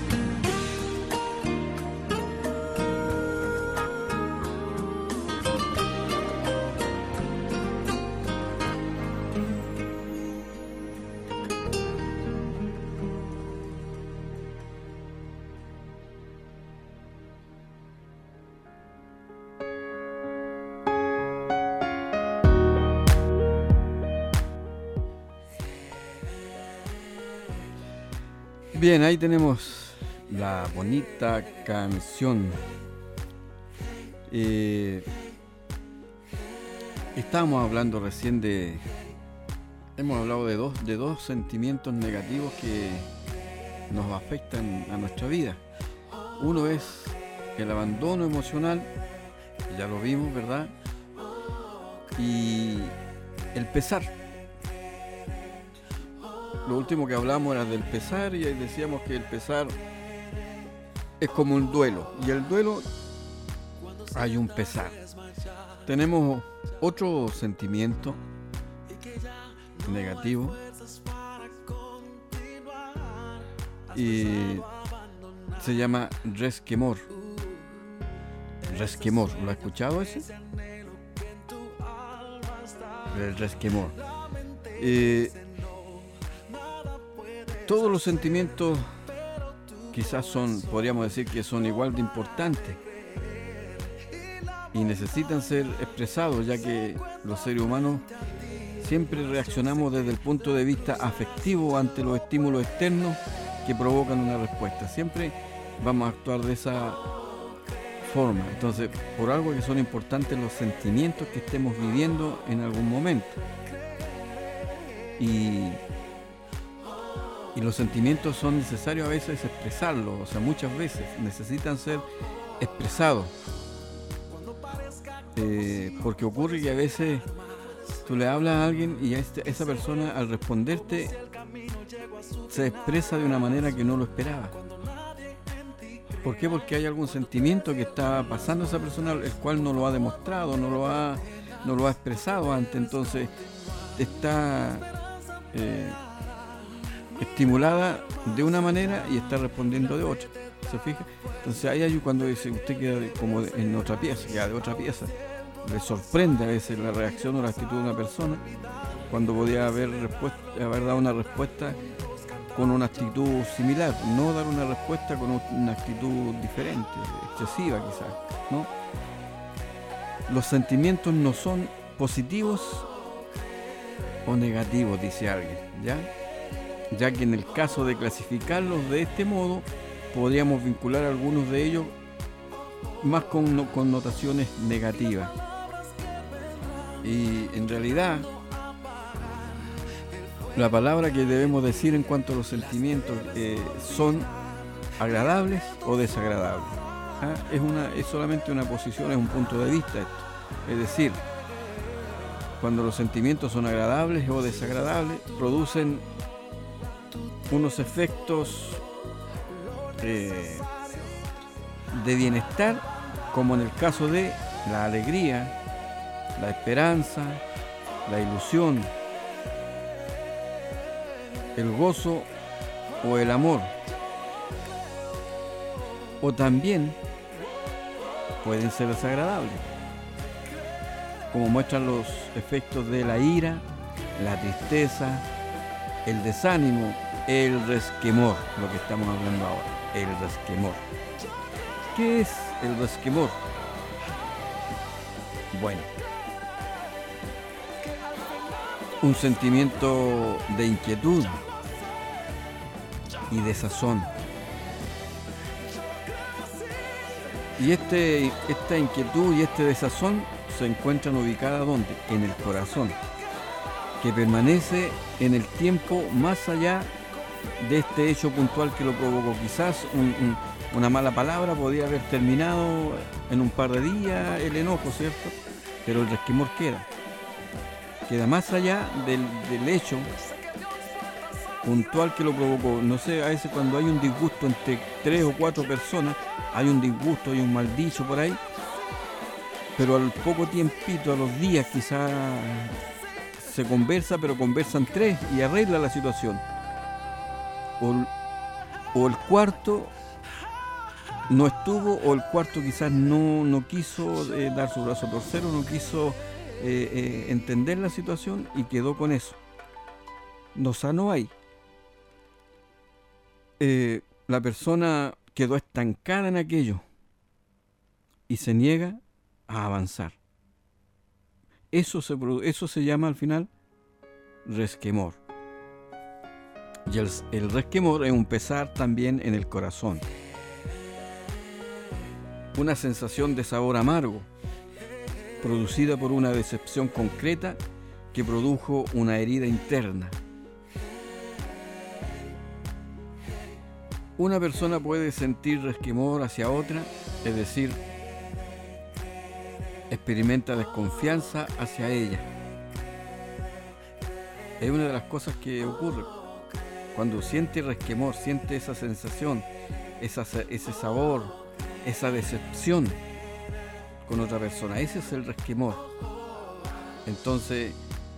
Bien, ahí tenemos la bonita canción. Estábamos hablando recién hemos hablado de dos sentimientos negativos que nos afectan a nuestra vida. Uno es el abandono emocional, ya lo vimos, ¿verdad? Y el pesar. Lo último que hablamos era del pesar y decíamos que el pesar es como un duelo. Y el duelo hay un pesar. Tenemos otro sentimiento negativo y se llama resquemor. Resquemor, ¿lo ha escuchado ese? El resquemor. Todos los sentimientos quizás podríamos decir que son igual de importantes y necesitan ser expresados, ya que los seres humanos siempre reaccionamos desde el punto de vista afectivo ante los estímulos externos que provocan una respuesta. Siempre vamos a actuar de esa forma. Entonces, por algo que son importantes los sentimientos que estemos viviendo en algún momento. Y los sentimientos son necesarios a veces expresarlos, o sea, muchas veces necesitan ser expresados. Porque ocurre que a veces tú le hablas a alguien y esa persona al responderte se expresa de una manera que no lo esperaba. ¿Por qué? Porque hay algún sentimiento que está pasando a esa persona, el cual no lo ha demostrado, no lo ha expresado antes. Entonces está estimulada de una manera y está respondiendo de otra. ¿Se fija? Entonces ahí cuando dice usted queda como en otra pieza, queda de otra pieza. Le sorprende a veces la reacción o la actitud de una persona cuando podía haber dado una respuesta con una actitud similar, no dar una respuesta con una actitud diferente, excesiva quizás, ¿no? Los sentimientos no son positivos o negativos, dice alguien, ya que en el caso de clasificarlos de este modo, podríamos vincular algunos de ellos más con connotaciones negativas. Y en realidad, la palabra que debemos decir en cuanto a los sentimientos son agradables o desagradables. Es solamente una posición, es un punto de vista esto. Es decir, cuando los sentimientos son agradables o desagradables, producen unos efectos de bienestar, como en el caso de la alegría, la esperanza, la ilusión, el gozo o el amor. O también pueden ser desagradables, como muestran los efectos de la ira, la tristeza, el desánimo, el resquemor, lo que estamos hablando ahora, el resquemor. ¿Qué es el resquemor? Bueno, un sentimiento de inquietud y desazón. Y esta inquietud y este desazón se encuentran ubicadas ¿dónde? En el corazón, que permanece en el tiempo más allá de este hecho puntual que lo provocó. Quizás una mala palabra podía haber terminado en un par de días el enojo, ¿cierto? Pero el resquemor queda más allá del hecho puntual que lo provocó. No sé, a veces cuando hay un disgusto entre 3 o 4 personas, hay un disgusto, hay un mal dicho por ahí, pero al poco tiempito, a los días quizás se conversa, pero conversan 3 y arregla la situación. O el cuarto no estuvo, o el cuarto quizás no quiso dar su brazo a torcer, no quiso entender la situación y quedó con eso. No sanó ahí. La persona quedó estancada en aquello y se niega a avanzar. Eso se llama al final resquemor. Y el resquemor es un pesar también en el corazón, una sensación de sabor amargo, producida por una decepción concreta que produjo una herida interna. Una persona puede sentir resquemor hacia otra, es decir, experimenta desconfianza hacia ella. Es una de las cosas que ocurre. Cuando siente resquemor, siente esa sensación, ese sabor, esa decepción con otra persona. Ese es el resquemor. Entonces,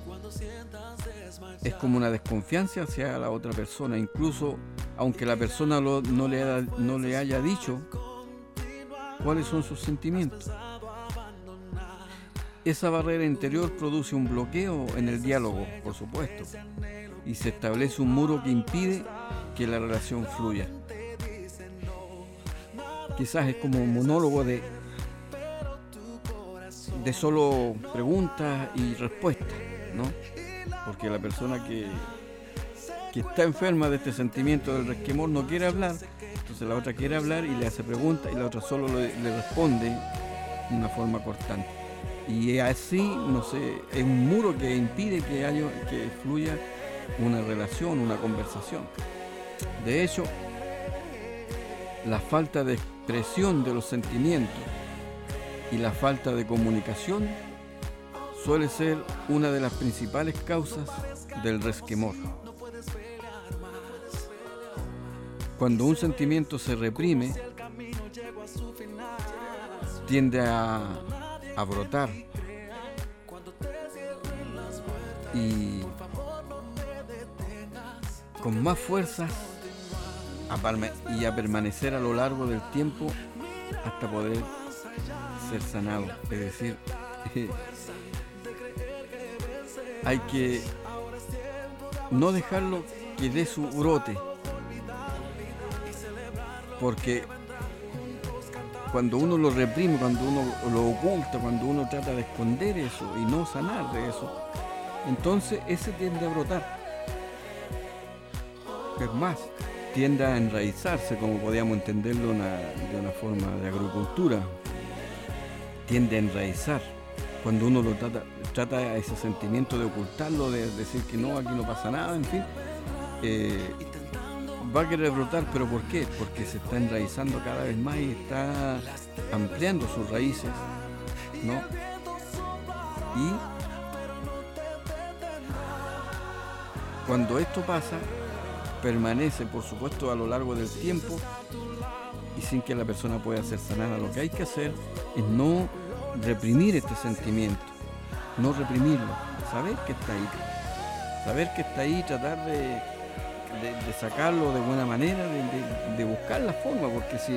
es como una desconfianza hacia la otra persona, incluso aunque la persona no le haya dicho cuáles son sus sentimientos. Esa barrera interior produce un bloqueo en el diálogo, por supuesto, y se establece un muro que impide que la relación fluya. Quizás es como un monólogo de solo preguntas y respuestas, ¿no? Porque la persona que está enferma de este sentimiento del resquemor no quiere hablar, entonces la otra quiere hablar y le hace preguntas y la otra solo le responde de una forma cortante. Y así, no sé, es un muro que impide que fluya una relación, una conversación. De hecho, la falta de expresión de los sentimientos y la falta de comunicación suele ser una de las principales causas del resquemor. Cuando un sentimiento se reprime, tiende a brotar y con más fuerza y a permanecer a lo largo del tiempo hasta poder ser sanado. Es decir, hay que no dejarlo que dé su brote, porque cuando uno lo reprime, cuando uno lo oculta, cuando uno trata de esconder eso y no sanar de eso, entonces ese tiende a brotar. Es más, tiende a enraizarse, como podíamos entenderlo de una forma de agricultura. Tiende a enraizar. Cuando uno lo trata ese sentimiento de ocultarlo, de decir que no, aquí no pasa nada, en fin, va a querer brotar. ¿Pero por qué? Porque se está enraizando cada vez más y está ampliando sus raíces, ¿no? Y cuando esto pasa, permanece, por supuesto, a lo largo del tiempo y sin que la persona pueda ser sanada. Lo que hay que hacer es no reprimir este sentimiento, no reprimirlo, saber que está ahí, tratar de sacarlo de buena manera, de buscar la forma, porque si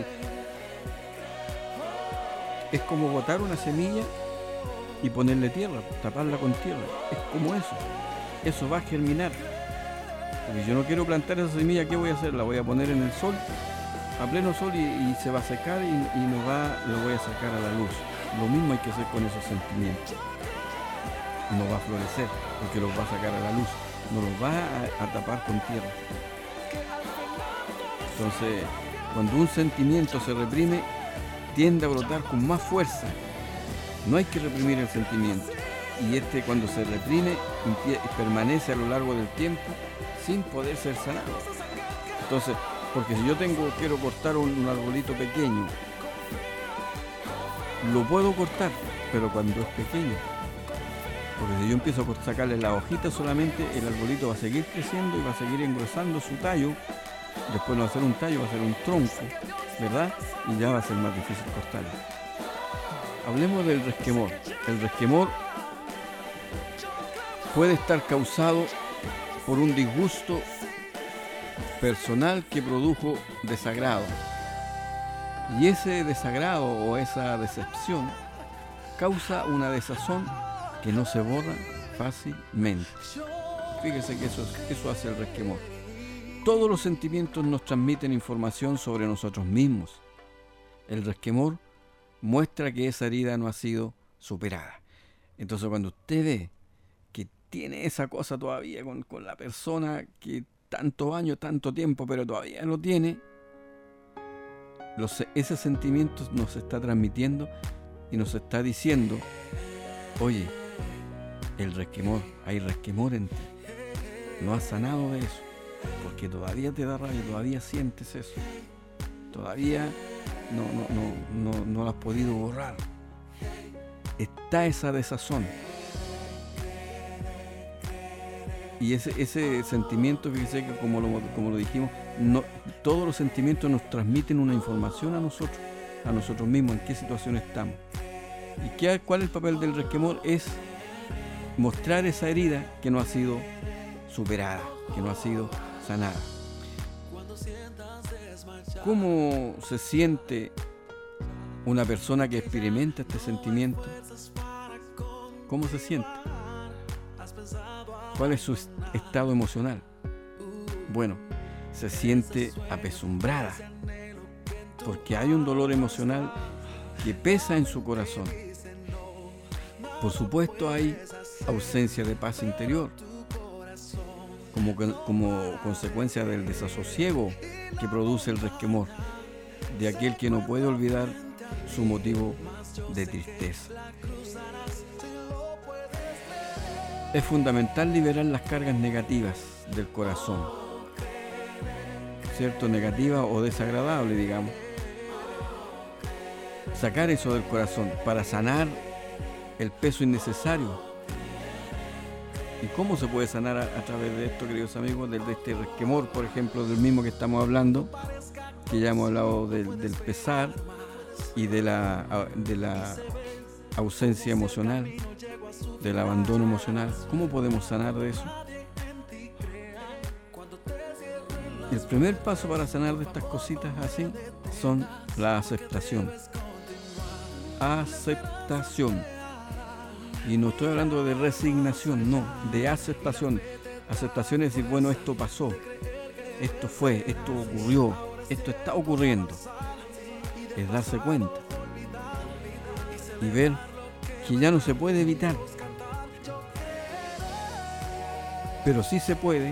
es como botar una semilla y ponerle tierra, taparla con tierra, es como eso va a germinar. Porque yo no quiero plantar esa semilla, ¿qué voy a hacer? La voy a poner en el sol, a pleno sol, y se va a secar y lo voy a sacar a la luz. Lo mismo hay que hacer con esos sentimientos. No va a florecer porque los va a sacar a la luz, no los va a tapar con tierra. Entonces, cuando un sentimiento se reprime, tiende a brotar con más fuerza. No hay que reprimir el sentimiento. Y cuando se reprime, permanece a lo largo del tiempo sin poder ser sanado. Entonces, porque si yo quiero cortar un arbolito pequeño, lo puedo cortar, pero cuando es pequeño. Porque si yo empiezo a sacarle las hojitas solamente, el arbolito va a seguir creciendo y va a seguir engrosando su tallo. Después no va a ser un tallo, va a ser un tronco, ¿verdad? Y ya va a ser más difícil cortarlo. Hablemos del resquemor. El resquemor puede estar causado por un disgusto personal que produjo desagrado. Y ese desagrado o esa decepción causa una desazón que no se borra fácilmente. Fíjese que eso hace el resquemor. Todos los sentimientos nos transmiten información sobre nosotros mismos. El resquemor muestra que esa herida no ha sido superada. Entonces, cuando usted ve que tiene esa cosa todavía con la persona que tantos años, tanto tiempo, pero todavía lo tiene, ese sentimiento nos está transmitiendo y nos está diciendo Oye, el resquemor, hay resquemor en ti. No has sanado de eso, porque todavía te da rabia, todavía sientes eso. Todavía no lo has podido borrar. Está esa desazón. Y ese sentimiento, fíjese que como lo dijimos, todos los sentimientos nos transmiten una información a nosotros mismos, en qué situación estamos. ¿Y cuál es el papel del resquemor? Es mostrar esa herida que no ha sido superada, que no ha sido sanada. ¿Cómo se siente una persona que experimenta este sentimiento? ¿Cómo se siente? ¿Cuál es su estado emocional? Bueno, se siente apesumbrada, porque hay un dolor emocional que pesa en su corazón. Por supuesto, hay ausencia de paz interior, como consecuencia del desasosiego que produce el resquemor, de aquel que no puede olvidar su motivo de tristeza. Es fundamental liberar las cargas negativas del corazón, ¿cierto? Negativa o desagradable, digamos. Sacar eso del corazón para sanar el peso innecesario. ¿Y cómo se puede sanar a través de esto, queridos amigos? De este resquemor, por ejemplo, del mismo que estamos hablando, que ya hemos hablado del pesar y de la ausencia emocional, del abandono emocional. ¿Cómo podemos sanar de eso? El primer paso para sanar de estas cositas así son la aceptación. Aceptación. Y no estoy hablando de resignación, no, de aceptación. Aceptación es decir, bueno, esto pasó, esto fue, esto ocurrió, esto está ocurriendo. Es darse cuenta y ver que ya no se puede evitar. Pero sí se puede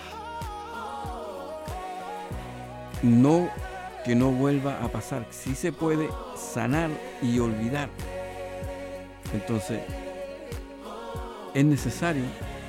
que no vuelva a pasar. Sí se puede sanar y olvidar. Entonces, es necesario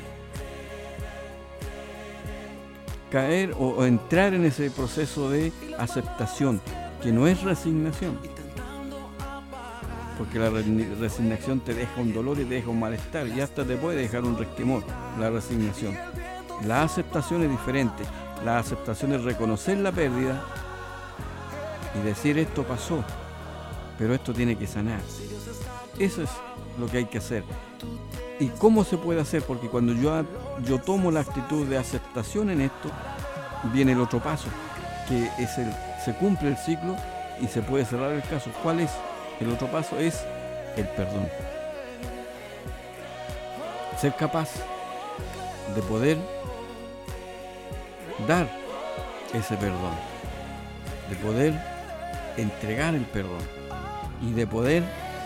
caer o entrar en ese proceso de aceptación, que no es resignación. Porque la resignación te deja un dolor y te deja un malestar y hasta te puede dejar un resquemor, la resignación. La aceptación es diferente. La aceptación es reconocer la pérdida y decir esto pasó, pero esto tiene que sanar. Eso es lo que hay que hacer. ¿Y cómo se puede hacer? Porque cuando yo tomo la actitud de aceptación en esto, viene el otro paso, que es se cumple el ciclo y se puede cerrar el caso. ¿Cuál es? El otro paso es el perdón. Ser capaz de poder dar ese perdón, de poder entregar el perdón y de poder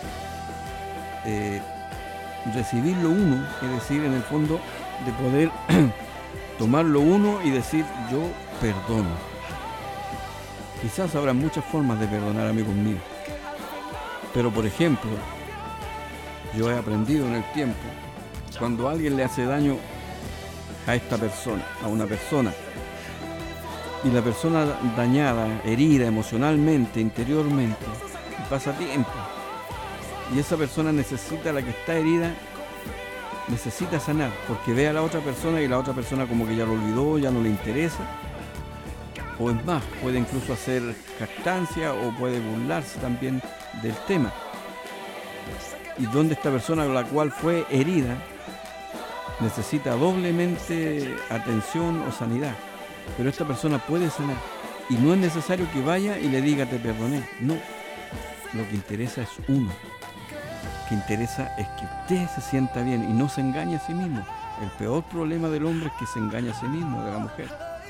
recibirlo uno, es decir, en el fondo, de poder tomarlo uno y decir yo perdono. Quizás habrá muchas formas de perdonar, amigos míos, pero por ejemplo, yo he aprendido en el tiempo, cuando alguien le hace daño a esta persona, a una persona, y la persona dañada, herida emocionalmente, interiormente, y pasa tiempo, y esa persona necesita, la que está herida, necesita sanar, porque ve a la otra persona y la otra persona como que ya lo olvidó, ya no le interesa, o es más, puede incluso hacer jactancia o puede burlarse también del tema. Y donde esta persona, la cual fue herida, necesita doblemente atención o sanidad, pero esta persona puede sanar y no es necesario que vaya y le diga te perdoné, no, lo que interesa es uno. Lo que interesa es que usted se sienta bien y no se engañe a sí mismo. El peor problema del hombre es que se engaña a sí mismo, de la mujer.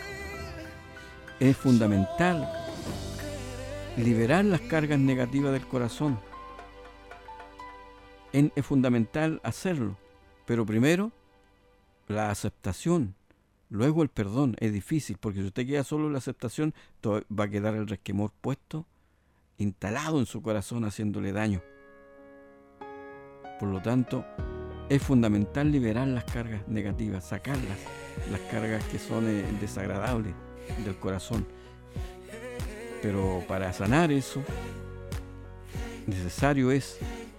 Es fundamental liberar las cargas negativas del corazón. Es fundamental hacerlo, pero primero la aceptación, luego el perdón. Es difícil, porque si usted queda solo en la aceptación, va a quedar el resquemor puesto, instalado en su corazón, haciéndole daño. Por lo tanto, es fundamental liberar las cargas negativas, sacarlas, las cargas que son desagradables del corazón. Pero para sanar eso, necesario es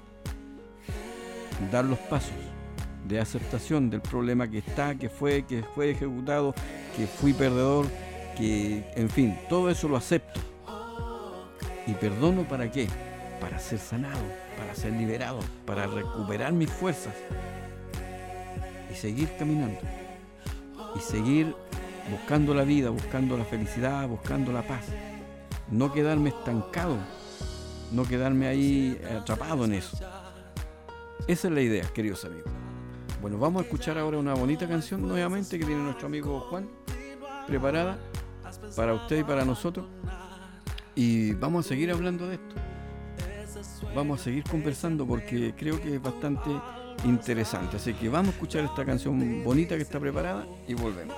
dar los pasos de aceptación del problema que está, que fue ejecutado, que fui perdedor, que, en fin, todo eso lo acepto. ¿Y perdono para qué? Para ser sanado, para ser liberado, para recuperar mis fuerzas y seguir caminando y seguir buscando la vida, buscando la felicidad, buscando la paz. No quedarme estancado, no quedarme ahí atrapado en eso. Esa es la idea, queridos amigos. Bueno, vamos a escuchar ahora una bonita canción nuevamente que tiene nuestro amigo Juan preparada para usted y para nosotros, y vamos a seguir hablando de esto. Vamos a seguir conversando porque creo que es bastante interesante. Así que vamos a escuchar esta canción bonita que está preparada y volvemos.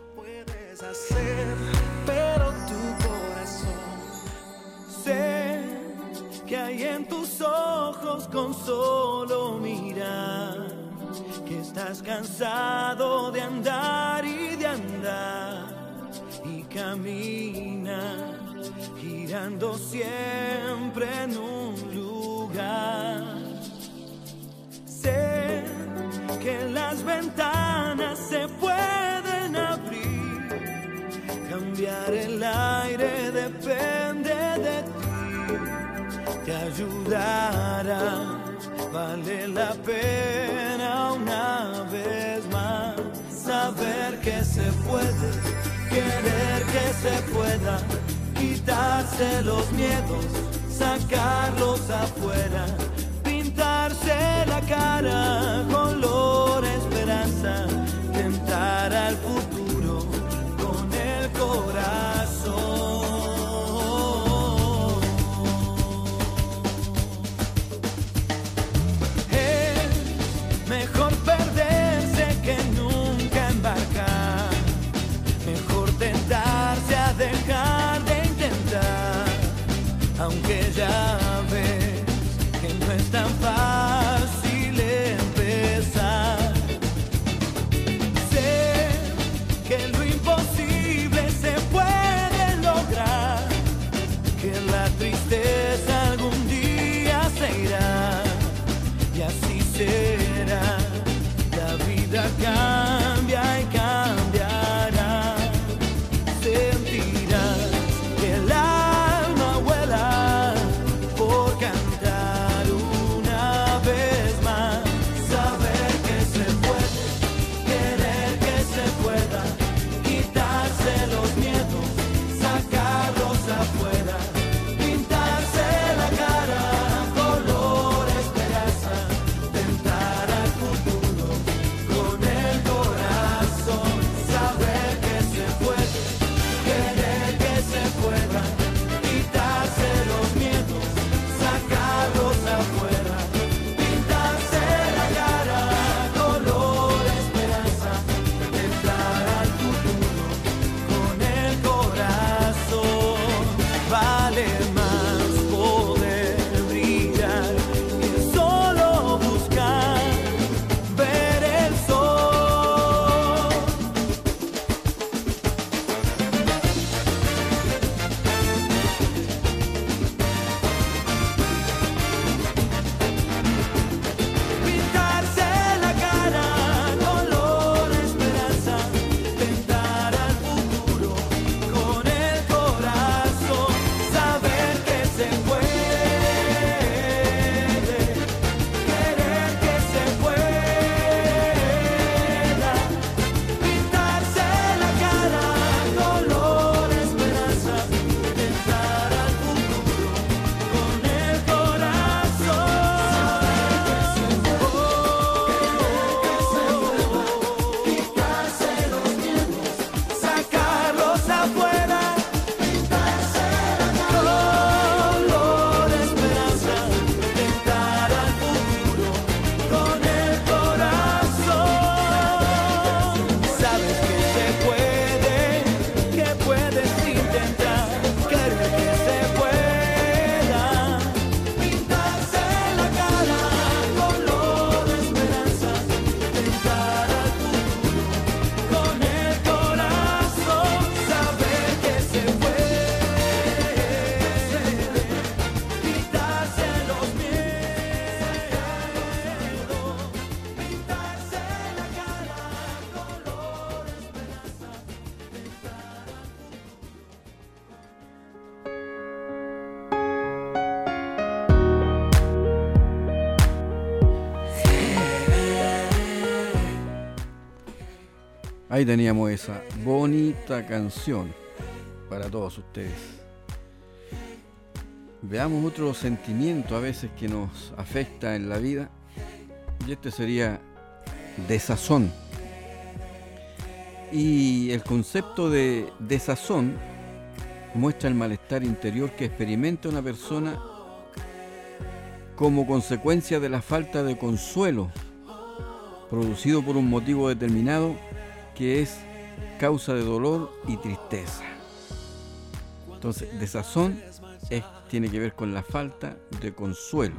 Pero tu corazón, sé que hay en tus ojos con solo mirar, que estás cansado de andar y de andar, y camina girando siempre en un lugar. Sé que las ventanas se pueden abrir, cambiar el aire depende de ti, te ayudará, vale la pena una vez más saber que se puede, querer que se pueda, quitarse los miedos, sacarlos afuera, pintarse la cara color esperanza, tentar al futuro con el corazón. Es mejor perderse que nunca embarcar, mejor tentarse a dejar de intentar, aunque ya ves que no es tan fácil empezar. Sé que lo imposible se puede lograr, que la tristeza algún día se irá, y así será. Ahí teníamos esa bonita canción para todos ustedes. Veamos otro sentimiento a veces que nos afecta en la vida, y este sería desazón. Y el concepto de desazón muestra el malestar interior que experimenta una persona como consecuencia de la falta de consuelo producido por un motivo determinado que es causa de dolor y tristeza. Entonces, desazón tiene que ver con la falta de consuelo.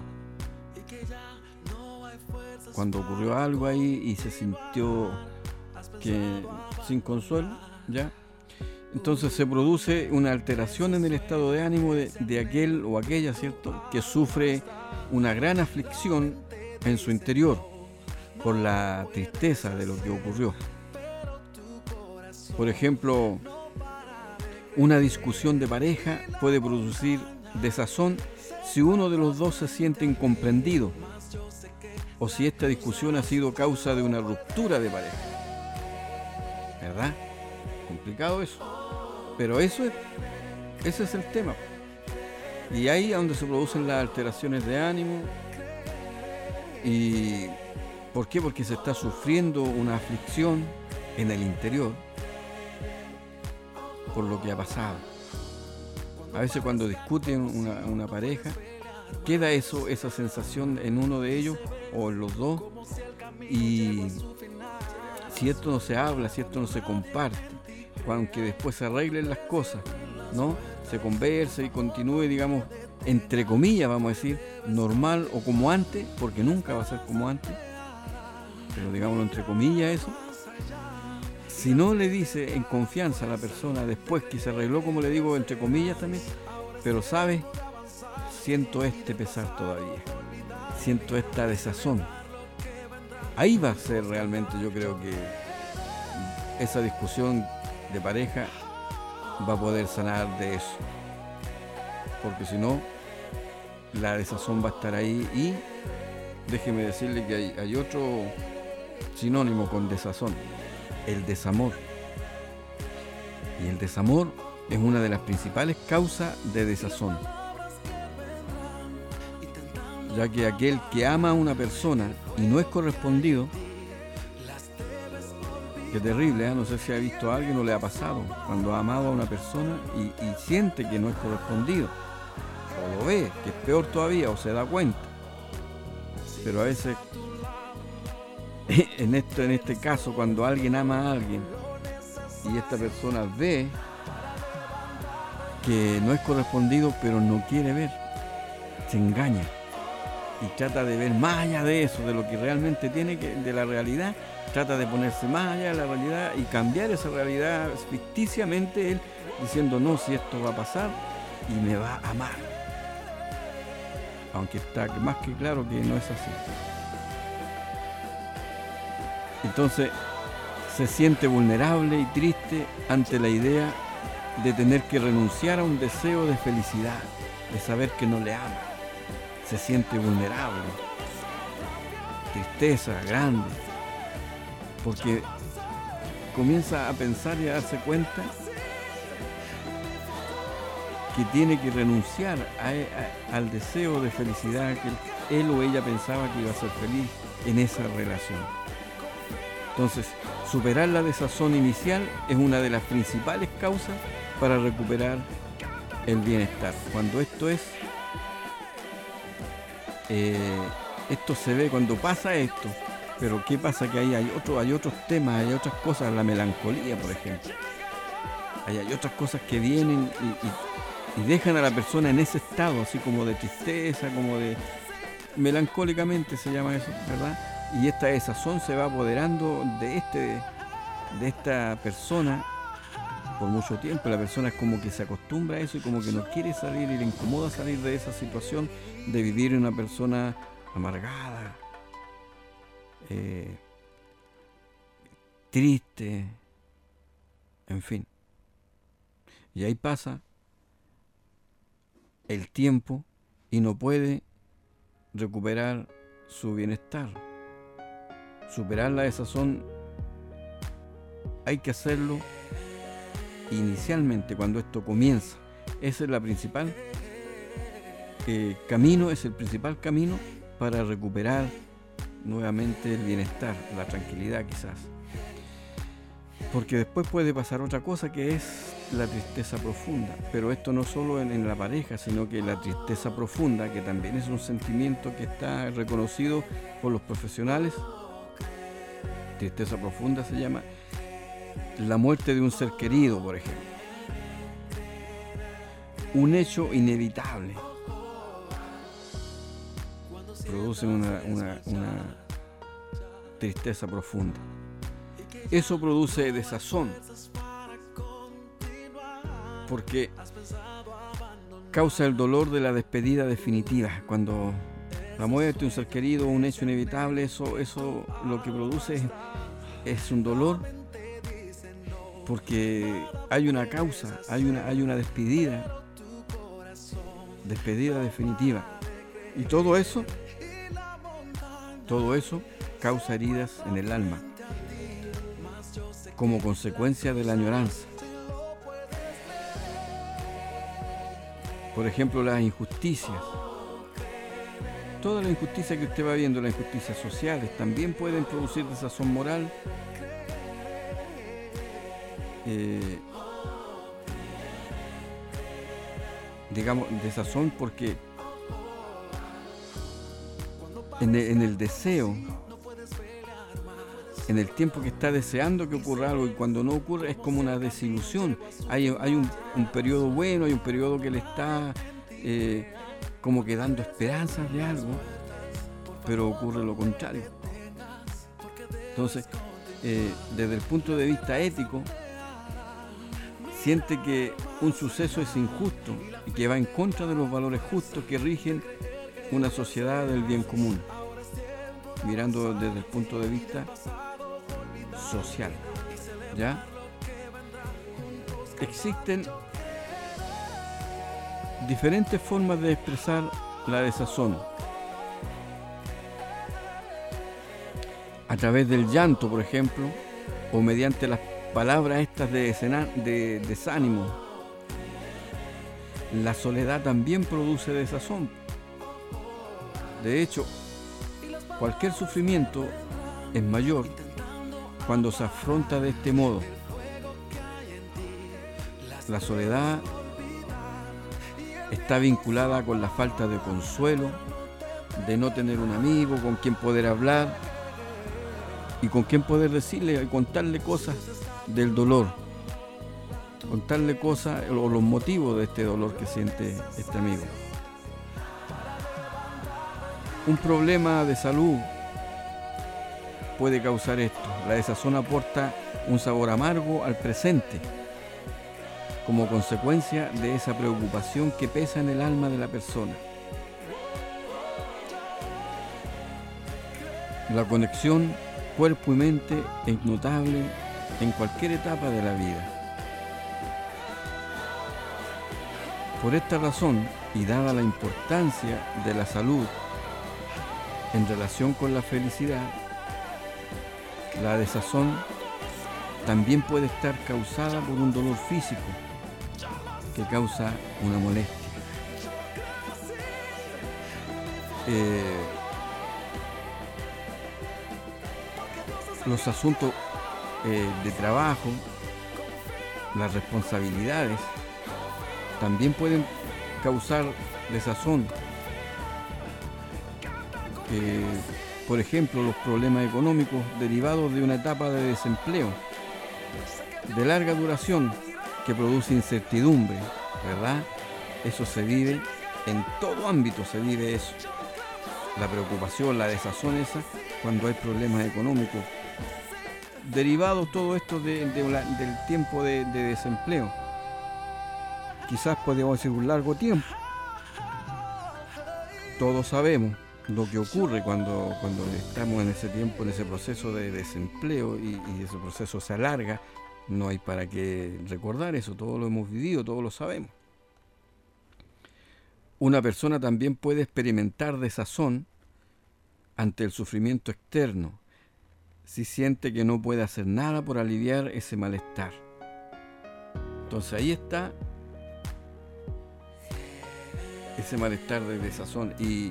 Cuando ocurrió algo ahí y se sintió que sin consuelo, ¿ya? Entonces se produce una alteración en el estado de ánimo de aquel o aquella, ¿cierto?, que sufre una gran aflicción en su interior por la tristeza de lo que ocurrió. Por ejemplo, una discusión de pareja puede producir desazón si uno de los dos se siente incomprendido o si esta discusión ha sido causa de una ruptura de pareja. ¿Verdad? Complicado eso. Pero ese es el tema. Y ahí es donde se producen las alteraciones de ánimo. ¿Y por qué? Porque se está sufriendo una aflicción en el interior por lo que ha pasado. A veces cuando discuten una pareja, queda esa sensación en uno de ellos o en los dos, y si esto no se habla, si esto no se comparte, aunque después se arreglen las cosas, ¿no?, se converse y continúe, digamos, entre comillas, vamos a decir, normal o como antes, porque nunca va a ser como antes, pero digámoslo entre comillas eso. Si no le dice en confianza a la persona después que se arregló, como le digo, entre comillas también, pero sabes, siento este pesar todavía, siento esta desazón, ahí va a ser realmente, yo creo que esa discusión de pareja va a poder sanar de eso, porque si no, la desazón va a estar ahí. Y déjeme decirle que hay otro sinónimo con desazón: el desamor. Y el desamor es una de las principales causas de desazón, ya que aquel que ama a una persona y no es correspondido, qué terrible, ¿eh? No sé si ha visto a alguien o le ha pasado, cuando ha amado a una persona y siente que no es correspondido, o lo ve, que es peor todavía, o se da cuenta. Pero a veces, en este caso, cuando alguien ama a alguien y esta persona ve que no es correspondido, pero no quiere ver, se engaña y trata de ver más allá de eso, de lo que realmente tiene, de la realidad, trata de ponerse más allá de la realidad y cambiar esa realidad ficticiamente, él diciendo: no, si esto va a pasar y me va a amar, aunque está más que claro que no es así. Entonces se siente vulnerable y triste ante la idea de tener que renunciar a un deseo de felicidad, de saber que no le ama. Se siente vulnerable, tristeza grande, porque comienza a pensar y a darse cuenta que tiene que renunciar al deseo de felicidad que él o ella pensaba que iba a ser feliz en esa relación. Entonces, superar la desazón inicial es una de las principales causas para recuperar el bienestar. Cuando esto se ve cuando pasa esto, pero ¿qué pasa? Que ahí hay otros temas, hay otras cosas, la melancolía, por ejemplo. Hay otras cosas que vienen y dejan a la persona en ese estado, así como de tristeza, como de melancólicamente se llama eso, ¿verdad? Y esta desazón se va apoderando de esta persona por mucho tiempo. La persona es como que se acostumbra a eso y como que no quiere salir y le incomoda salir de esa situación de vivir una persona amargada, triste, en fin. Y ahí pasa el tiempo y no puede recuperar su bienestar. Superar la desazón hay que hacerlo inicialmente, cuando esto comienza. Ese es la principal camino, es el principal camino para recuperar nuevamente el bienestar, la tranquilidad quizás. Porque después puede pasar otra cosa, que es la tristeza profunda. Pero esto no solo en la pareja, sino que la tristeza profunda, que también es un sentimiento que está reconocido por los profesionales. Tristeza profunda se llama la muerte de un ser querido, por ejemplo. Un hecho inevitable produce una tristeza profunda. Eso produce desazón, porque causa el dolor de la despedida definitiva. Cuando la muerte de un ser querido, un hecho inevitable, eso lo que produce es un dolor, porque hay una causa, hay una despedida definitiva. Y todo eso causa heridas en el alma, como consecuencia de la añoranza. Por ejemplo, las injusticias. Todas las injusticias que usted va viendo, las injusticias sociales, también pueden producir desazón moral. Digamos, desazón porque en el deseo, en el tiempo que está deseando que ocurra algo, y cuando no ocurre es como una desilusión. Hay un periodo bueno, hay un periodo que le está como que dando esperanzas de algo, pero ocurre lo contrario. Entonces, desde el punto de vista ético, siente que un suceso es injusto y que va en contra de los valores justos que rigen una sociedad del bien común, mirando desde el punto de vista social. ¿Ya? Existen diferentes formas de expresar la desazón. A través del llanto, por ejemplo, o mediante las palabras estas de desánimo. La soledad también produce desazón. De hecho, cualquier sufrimiento es mayor cuando se afronta de este modo. La soledad está vinculada con la falta de consuelo, de no tener un amigo con quien poder hablar y con quien poder decirle y contarle cosas del dolor, contarle cosas o los motivos de este dolor que siente este amigo. Un problema de salud puede causar esto. La desazón aporta un sabor amargo al presente, como consecuencia de esa preocupación que pesa en el alma de la persona. La conexión cuerpo y mente es notable en cualquier etapa de la vida. Por esta razón, y dada la importancia de la salud en relación con la felicidad, la desazón también puede estar causada por un dolor físico que causa una molestia. Los asuntos de trabajo, las responsabilidades, también pueden causar desazón. Por ejemplo, los problemas económicos derivados de una etapa de desempleo de larga duración que produce incertidumbre, ¿verdad? Eso se vive en todo ámbito, se vive eso. La preocupación, la desazón esa, cuando hay problemas económicos derivados todo esto del tiempo de desempleo. Quizás podemos decir un largo tiempo. Todos sabemos lo que ocurre cuando estamos en ese tiempo, en ese proceso de desempleo y ese proceso se alarga. No hay para qué recordar eso, todos lo hemos vivido, todos lo sabemos. Una persona también puede experimentar desazón ante el sufrimiento externo, si siente que no puede hacer nada por aliviar ese malestar. Entonces ahí está ese malestar de desazón. Y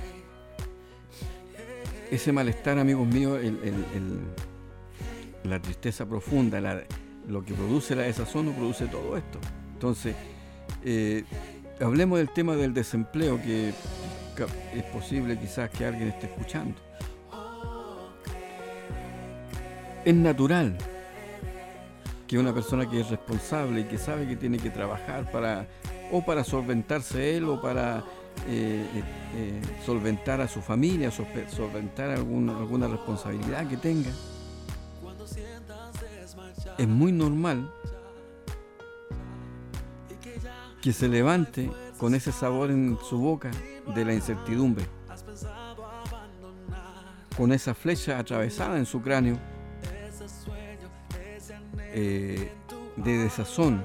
ese malestar, amigos míos, la tristeza profunda, lo que produce la desazón, no produce todo esto. Entonces, hablemos del tema del desempleo, que es posible quizás que alguien esté escuchando. Es natural que una persona que es responsable y que sabe que tiene que trabajar para solventarse él o para solventar a su familia, solventar alguna responsabilidad que tenga, es muy normal que se levante con ese sabor en su boca de la incertidumbre, con esa flecha atravesada en su cráneo de desazón,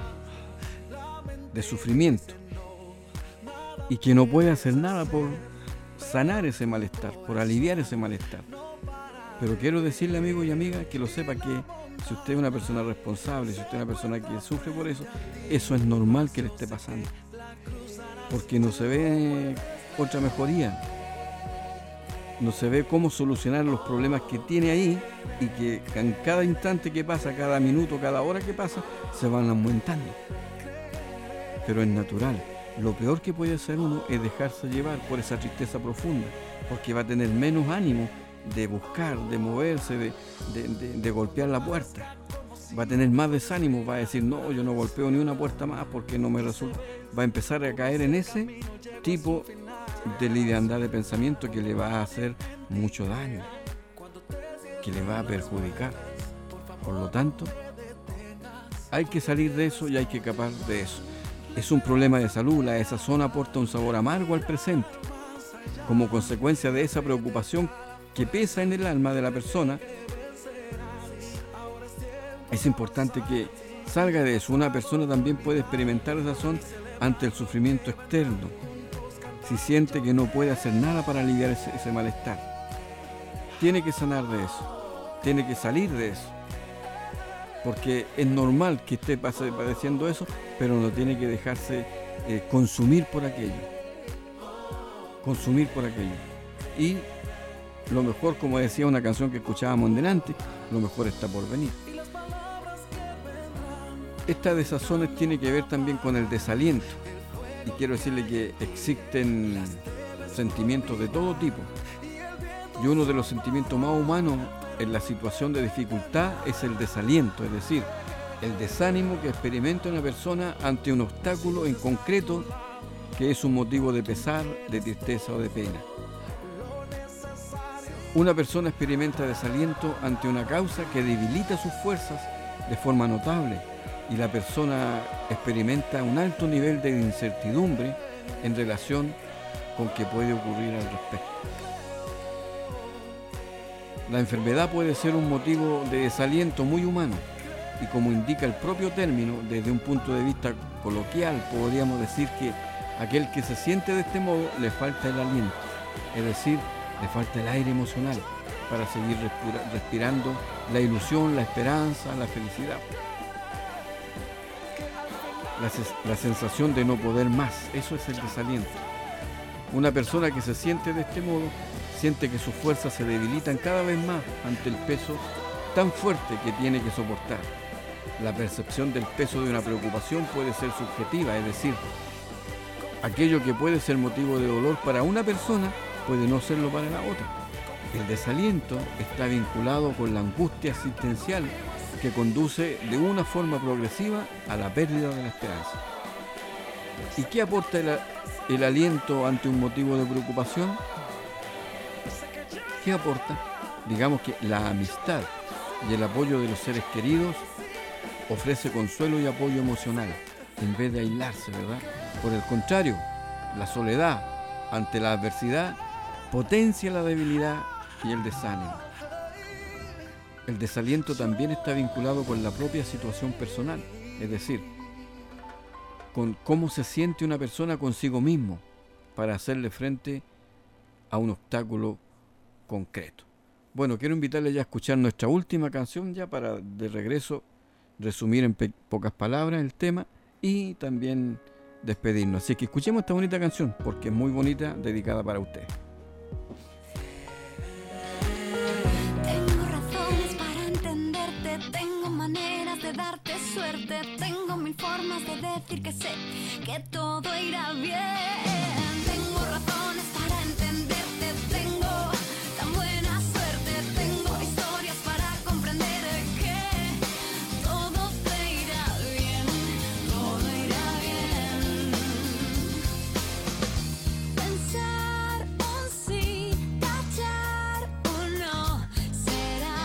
de sufrimiento, y que no puede hacer nada por sanar ese malestar, por aliviar ese malestar. Pero quiero decirle, amigo y amiga, que lo sepa, que si usted es una persona responsable, si usted es una persona que sufre por eso es normal que le esté pasando, porque no se ve otra mejoría, no se ve cómo solucionar los problemas que tiene ahí, y que en cada instante que pasa, cada minuto, cada hora que pasa, se van aumentando. Pero es natural. Lo peor que puede hacer uno es dejarse llevar por esa tristeza profunda, porque va a tener menos ánimo de buscar, de moverse, de golpear la puerta. Va a tener más desánimo, va a decir, no, yo no golpeo ni una puerta más porque no me resulta. Va a empezar a caer en ese tipo de liviandad de pensamiento que le va a hacer mucho daño, que le va a perjudicar. Por lo tanto, hay que salir de eso y hay que escapar de eso. Es un problema de salud. La desazón aporta un sabor amargo al presente. Como consecuencia de esa preocupación que pesa en el alma de la persona, es importante que salga de eso. Una persona también puede experimentar desazón ante el sufrimiento externo, si siente que no puede hacer nada para aliviar ese malestar. Tiene que sanar de eso, tiene que salir de eso, porque es normal que esté padeciendo eso, pero no tiene que dejarse consumir por aquello. Y lo mejor, como decía una canción que escuchábamos en delante, lo mejor está por venir. Esta desazón tiene que ver también con el desaliento, y quiero decirle que existen sentimientos de todo tipo, y uno de los sentimientos más humanos en la situación de dificultad es el desaliento, es decir, el desánimo que experimenta una persona ante un obstáculo en concreto que es un motivo de pesar, de tristeza o de pena. Una persona experimenta desaliento ante una causa que debilita sus fuerzas de forma notable, y la persona experimenta un alto nivel de incertidumbre en relación con qué puede ocurrir al respecto. La enfermedad puede ser un motivo de desaliento muy humano, y como indica el propio término, desde un punto de vista coloquial, podríamos decir que aquel que se siente de este modo le falta el aliento, es decir, le falta el aire emocional para seguir respirando la ilusión, la esperanza, la felicidad. La sensación de no poder más, eso es el desaliento. Una persona que se siente de este modo siente que sus fuerzas se debilitan cada vez más ante el peso tan fuerte que tiene que soportar. La percepción del peso de una preocupación puede ser subjetiva, es decir, aquello que puede ser motivo de dolor para una persona puede no serlo para la otra. El desaliento está vinculado con la angustia existencial que conduce de una forma progresiva a la pérdida de la esperanza. ¿Y qué aporta el aliento ante un motivo de preocupación? ¿Qué aporta? Digamos que la amistad y el apoyo de los seres queridos ofrece consuelo y apoyo emocional, en vez de aislarse, ¿verdad? Por el contrario, la soledad ante la adversidad potencia la debilidad y el desánimo. El desaliento también está vinculado con la propia situación personal, es decir, con cómo se siente una persona consigo mismo para hacerle frente a un obstáculo concreto. Bueno, quiero invitarle ya a escuchar nuestra última canción ya para de regreso resumir en pocas palabras el tema y también despedirnos. Así que escuchemos esta bonita canción porque es muy bonita, dedicada para usted. Tengo razones para entenderte, tengo maneras de darte suerte, tengo mil formas de decir que sé que todo irá bien. Tengo razones para entenderte, tengo tan buena suerte, tengo historias para comprender que todo te irá bien, todo irá bien. Pensar un sí, tachar un no, será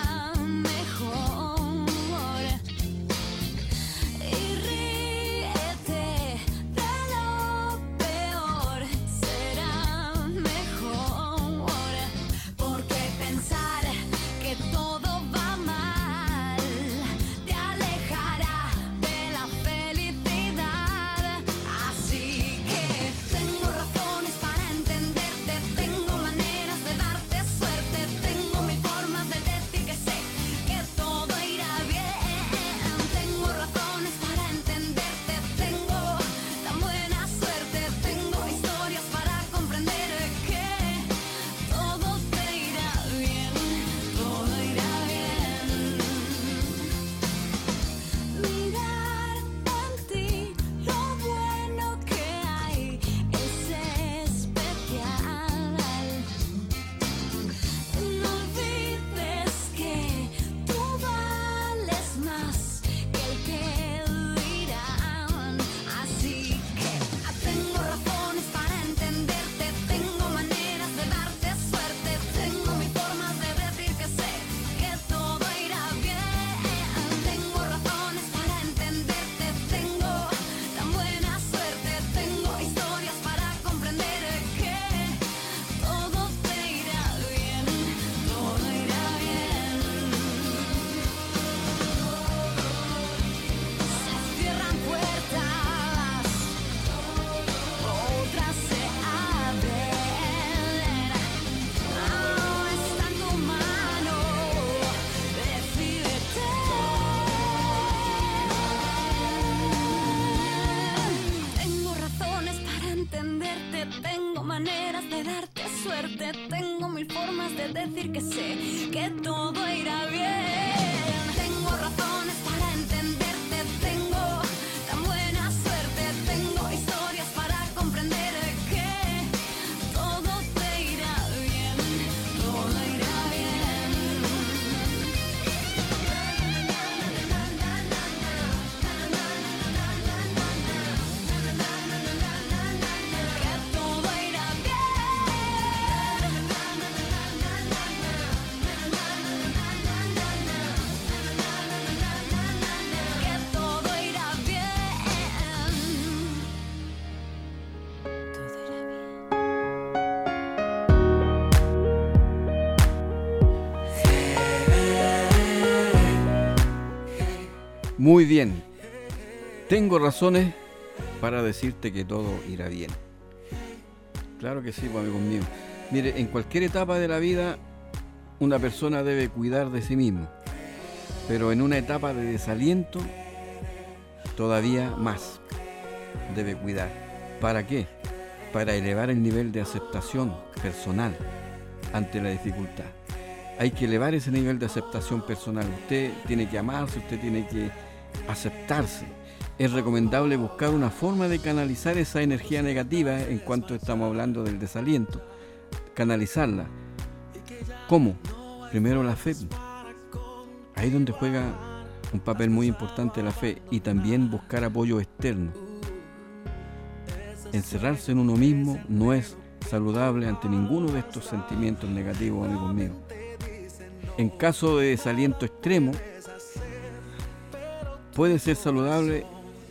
mejor. Y ríete de lo peor, será mejor. Porque pensar que todo va mal te alejará de la felicidad. Así que tengo razones para entenderte, tengo maneras de darte suerte, tengo mil formas de decir que sé que todo irá bien. Tengo razones para entenderte, tengo tan buena suerte, tengo historias para comprender que todo te irá bien, todo irá bien. Mirar en ti lo bueno que hay es especial. No olvides que tú vales más que el que dirán. Así que tengo razones para entenderte, tengo maneras de darte suerte, tengo mil formas de decir que sé que todo irá bien. Tengo razones para entenderte, tengo tan buena suerte, tengo historias para comprender que todo te irá bien, todo irá bien. Se cierran puertas, otras se abren. Está en tu mano, decídete. Tengo razones para entenderte, tengo maneras de darte suerte, tengo mil formas de decir que sé que todo irá bien. Tengo razones para entenderte, tengo tan buena suerte, tengo historias para comprender que todo te irá bien, todo irá bien. Que todo irá bien, que todo irá bien, todo irá bien. Muy bien. Tengo razones para decirte que todo irá bien. Claro que sí, pues, amigos míos. Mire, en cualquier etapa de la vida una persona debe cuidar de sí mismo, pero en una etapa de desaliento todavía más debe cuidar. ¿Para qué? Para elevar el nivel de aceptación personal ante la dificultad. Hay que elevar ese nivel de aceptación personal. Usted tiene que amarse, usted tiene que aceptarse. Es recomendable buscar una forma de canalizar esa energía negativa en cuanto estamos hablando del desaliento. Canalizarla. ¿Cómo? Primero la fe. Ahí es donde juega un papel muy importante la fe, y también buscar apoyo externo. Encerrarse en uno mismo no es saludable ante ninguno de estos sentimientos negativos, amigos míos. En caso de desaliento extremo, puede ser saludable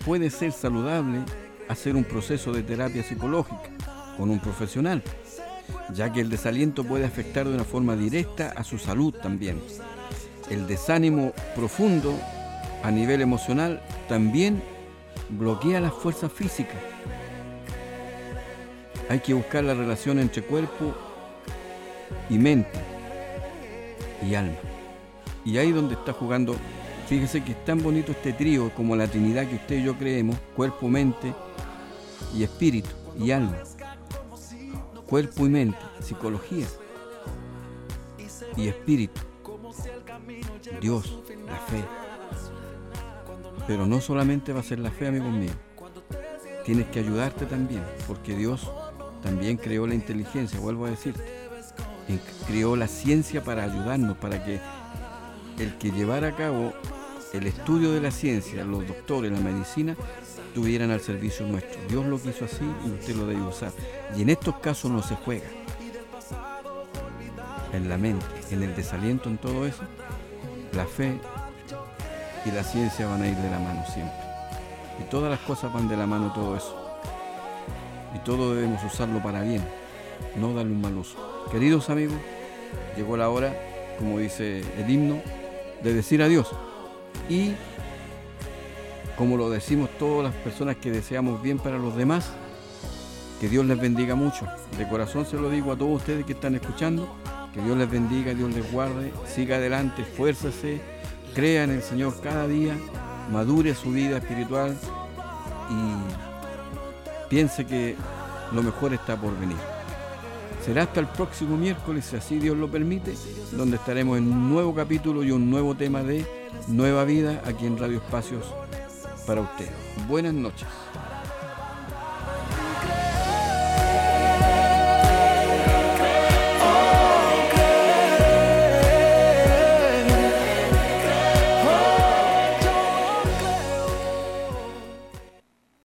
hacer un proceso de terapia psicológica con un profesional, ya que el desaliento puede afectar de una forma directa a su salud también. El desánimo profundo a nivel emocional también bloquea las fuerzas físicas. Hay que buscar la relación entre cuerpo y mente. y alma. Y ahí donde está jugando, fíjese que es tan bonito este trío como la Trinidad que usted y yo creemos, cuerpo, mente y espíritu y alma. Cuerpo y mente, psicología y espíritu. Dios, la fe. Pero no solamente va a ser la fe, amigos míos. Tienes que ayudarte también, porque Dios también creó la inteligencia, vuelvo a decirte. Creó la ciencia para ayudarnos, para que el que llevara a cabo el estudio de la ciencia, los doctores, la medicina, estuvieran al servicio nuestro. Dios lo quiso así y usted lo debe usar. Y en estos casos no se juega. En la mente, en el desaliento, en todo eso, la fe y la ciencia van a ir de la mano siempre. Y todas las cosas van de la mano, todo eso. Y todo debemos usarlo para bien, no darle un mal uso. Queridos amigos, llegó la hora, como dice el himno, de decir adiós. Y como lo decimos todas las personas que deseamos bien para los demás, que Dios les bendiga mucho. De corazón se lo digo a todos ustedes que están escuchando, que Dios les bendiga, Dios les guarde, siga adelante, esfuércese, crea en el Señor cada día, madure su vida espiritual y piense que lo mejor está por venir. Será hasta el próximo miércoles, si así Dios lo permite, donde estaremos en un nuevo capítulo y un nuevo tema de Nueva Vida aquí en Radio Espacios para usted. Buenas noches.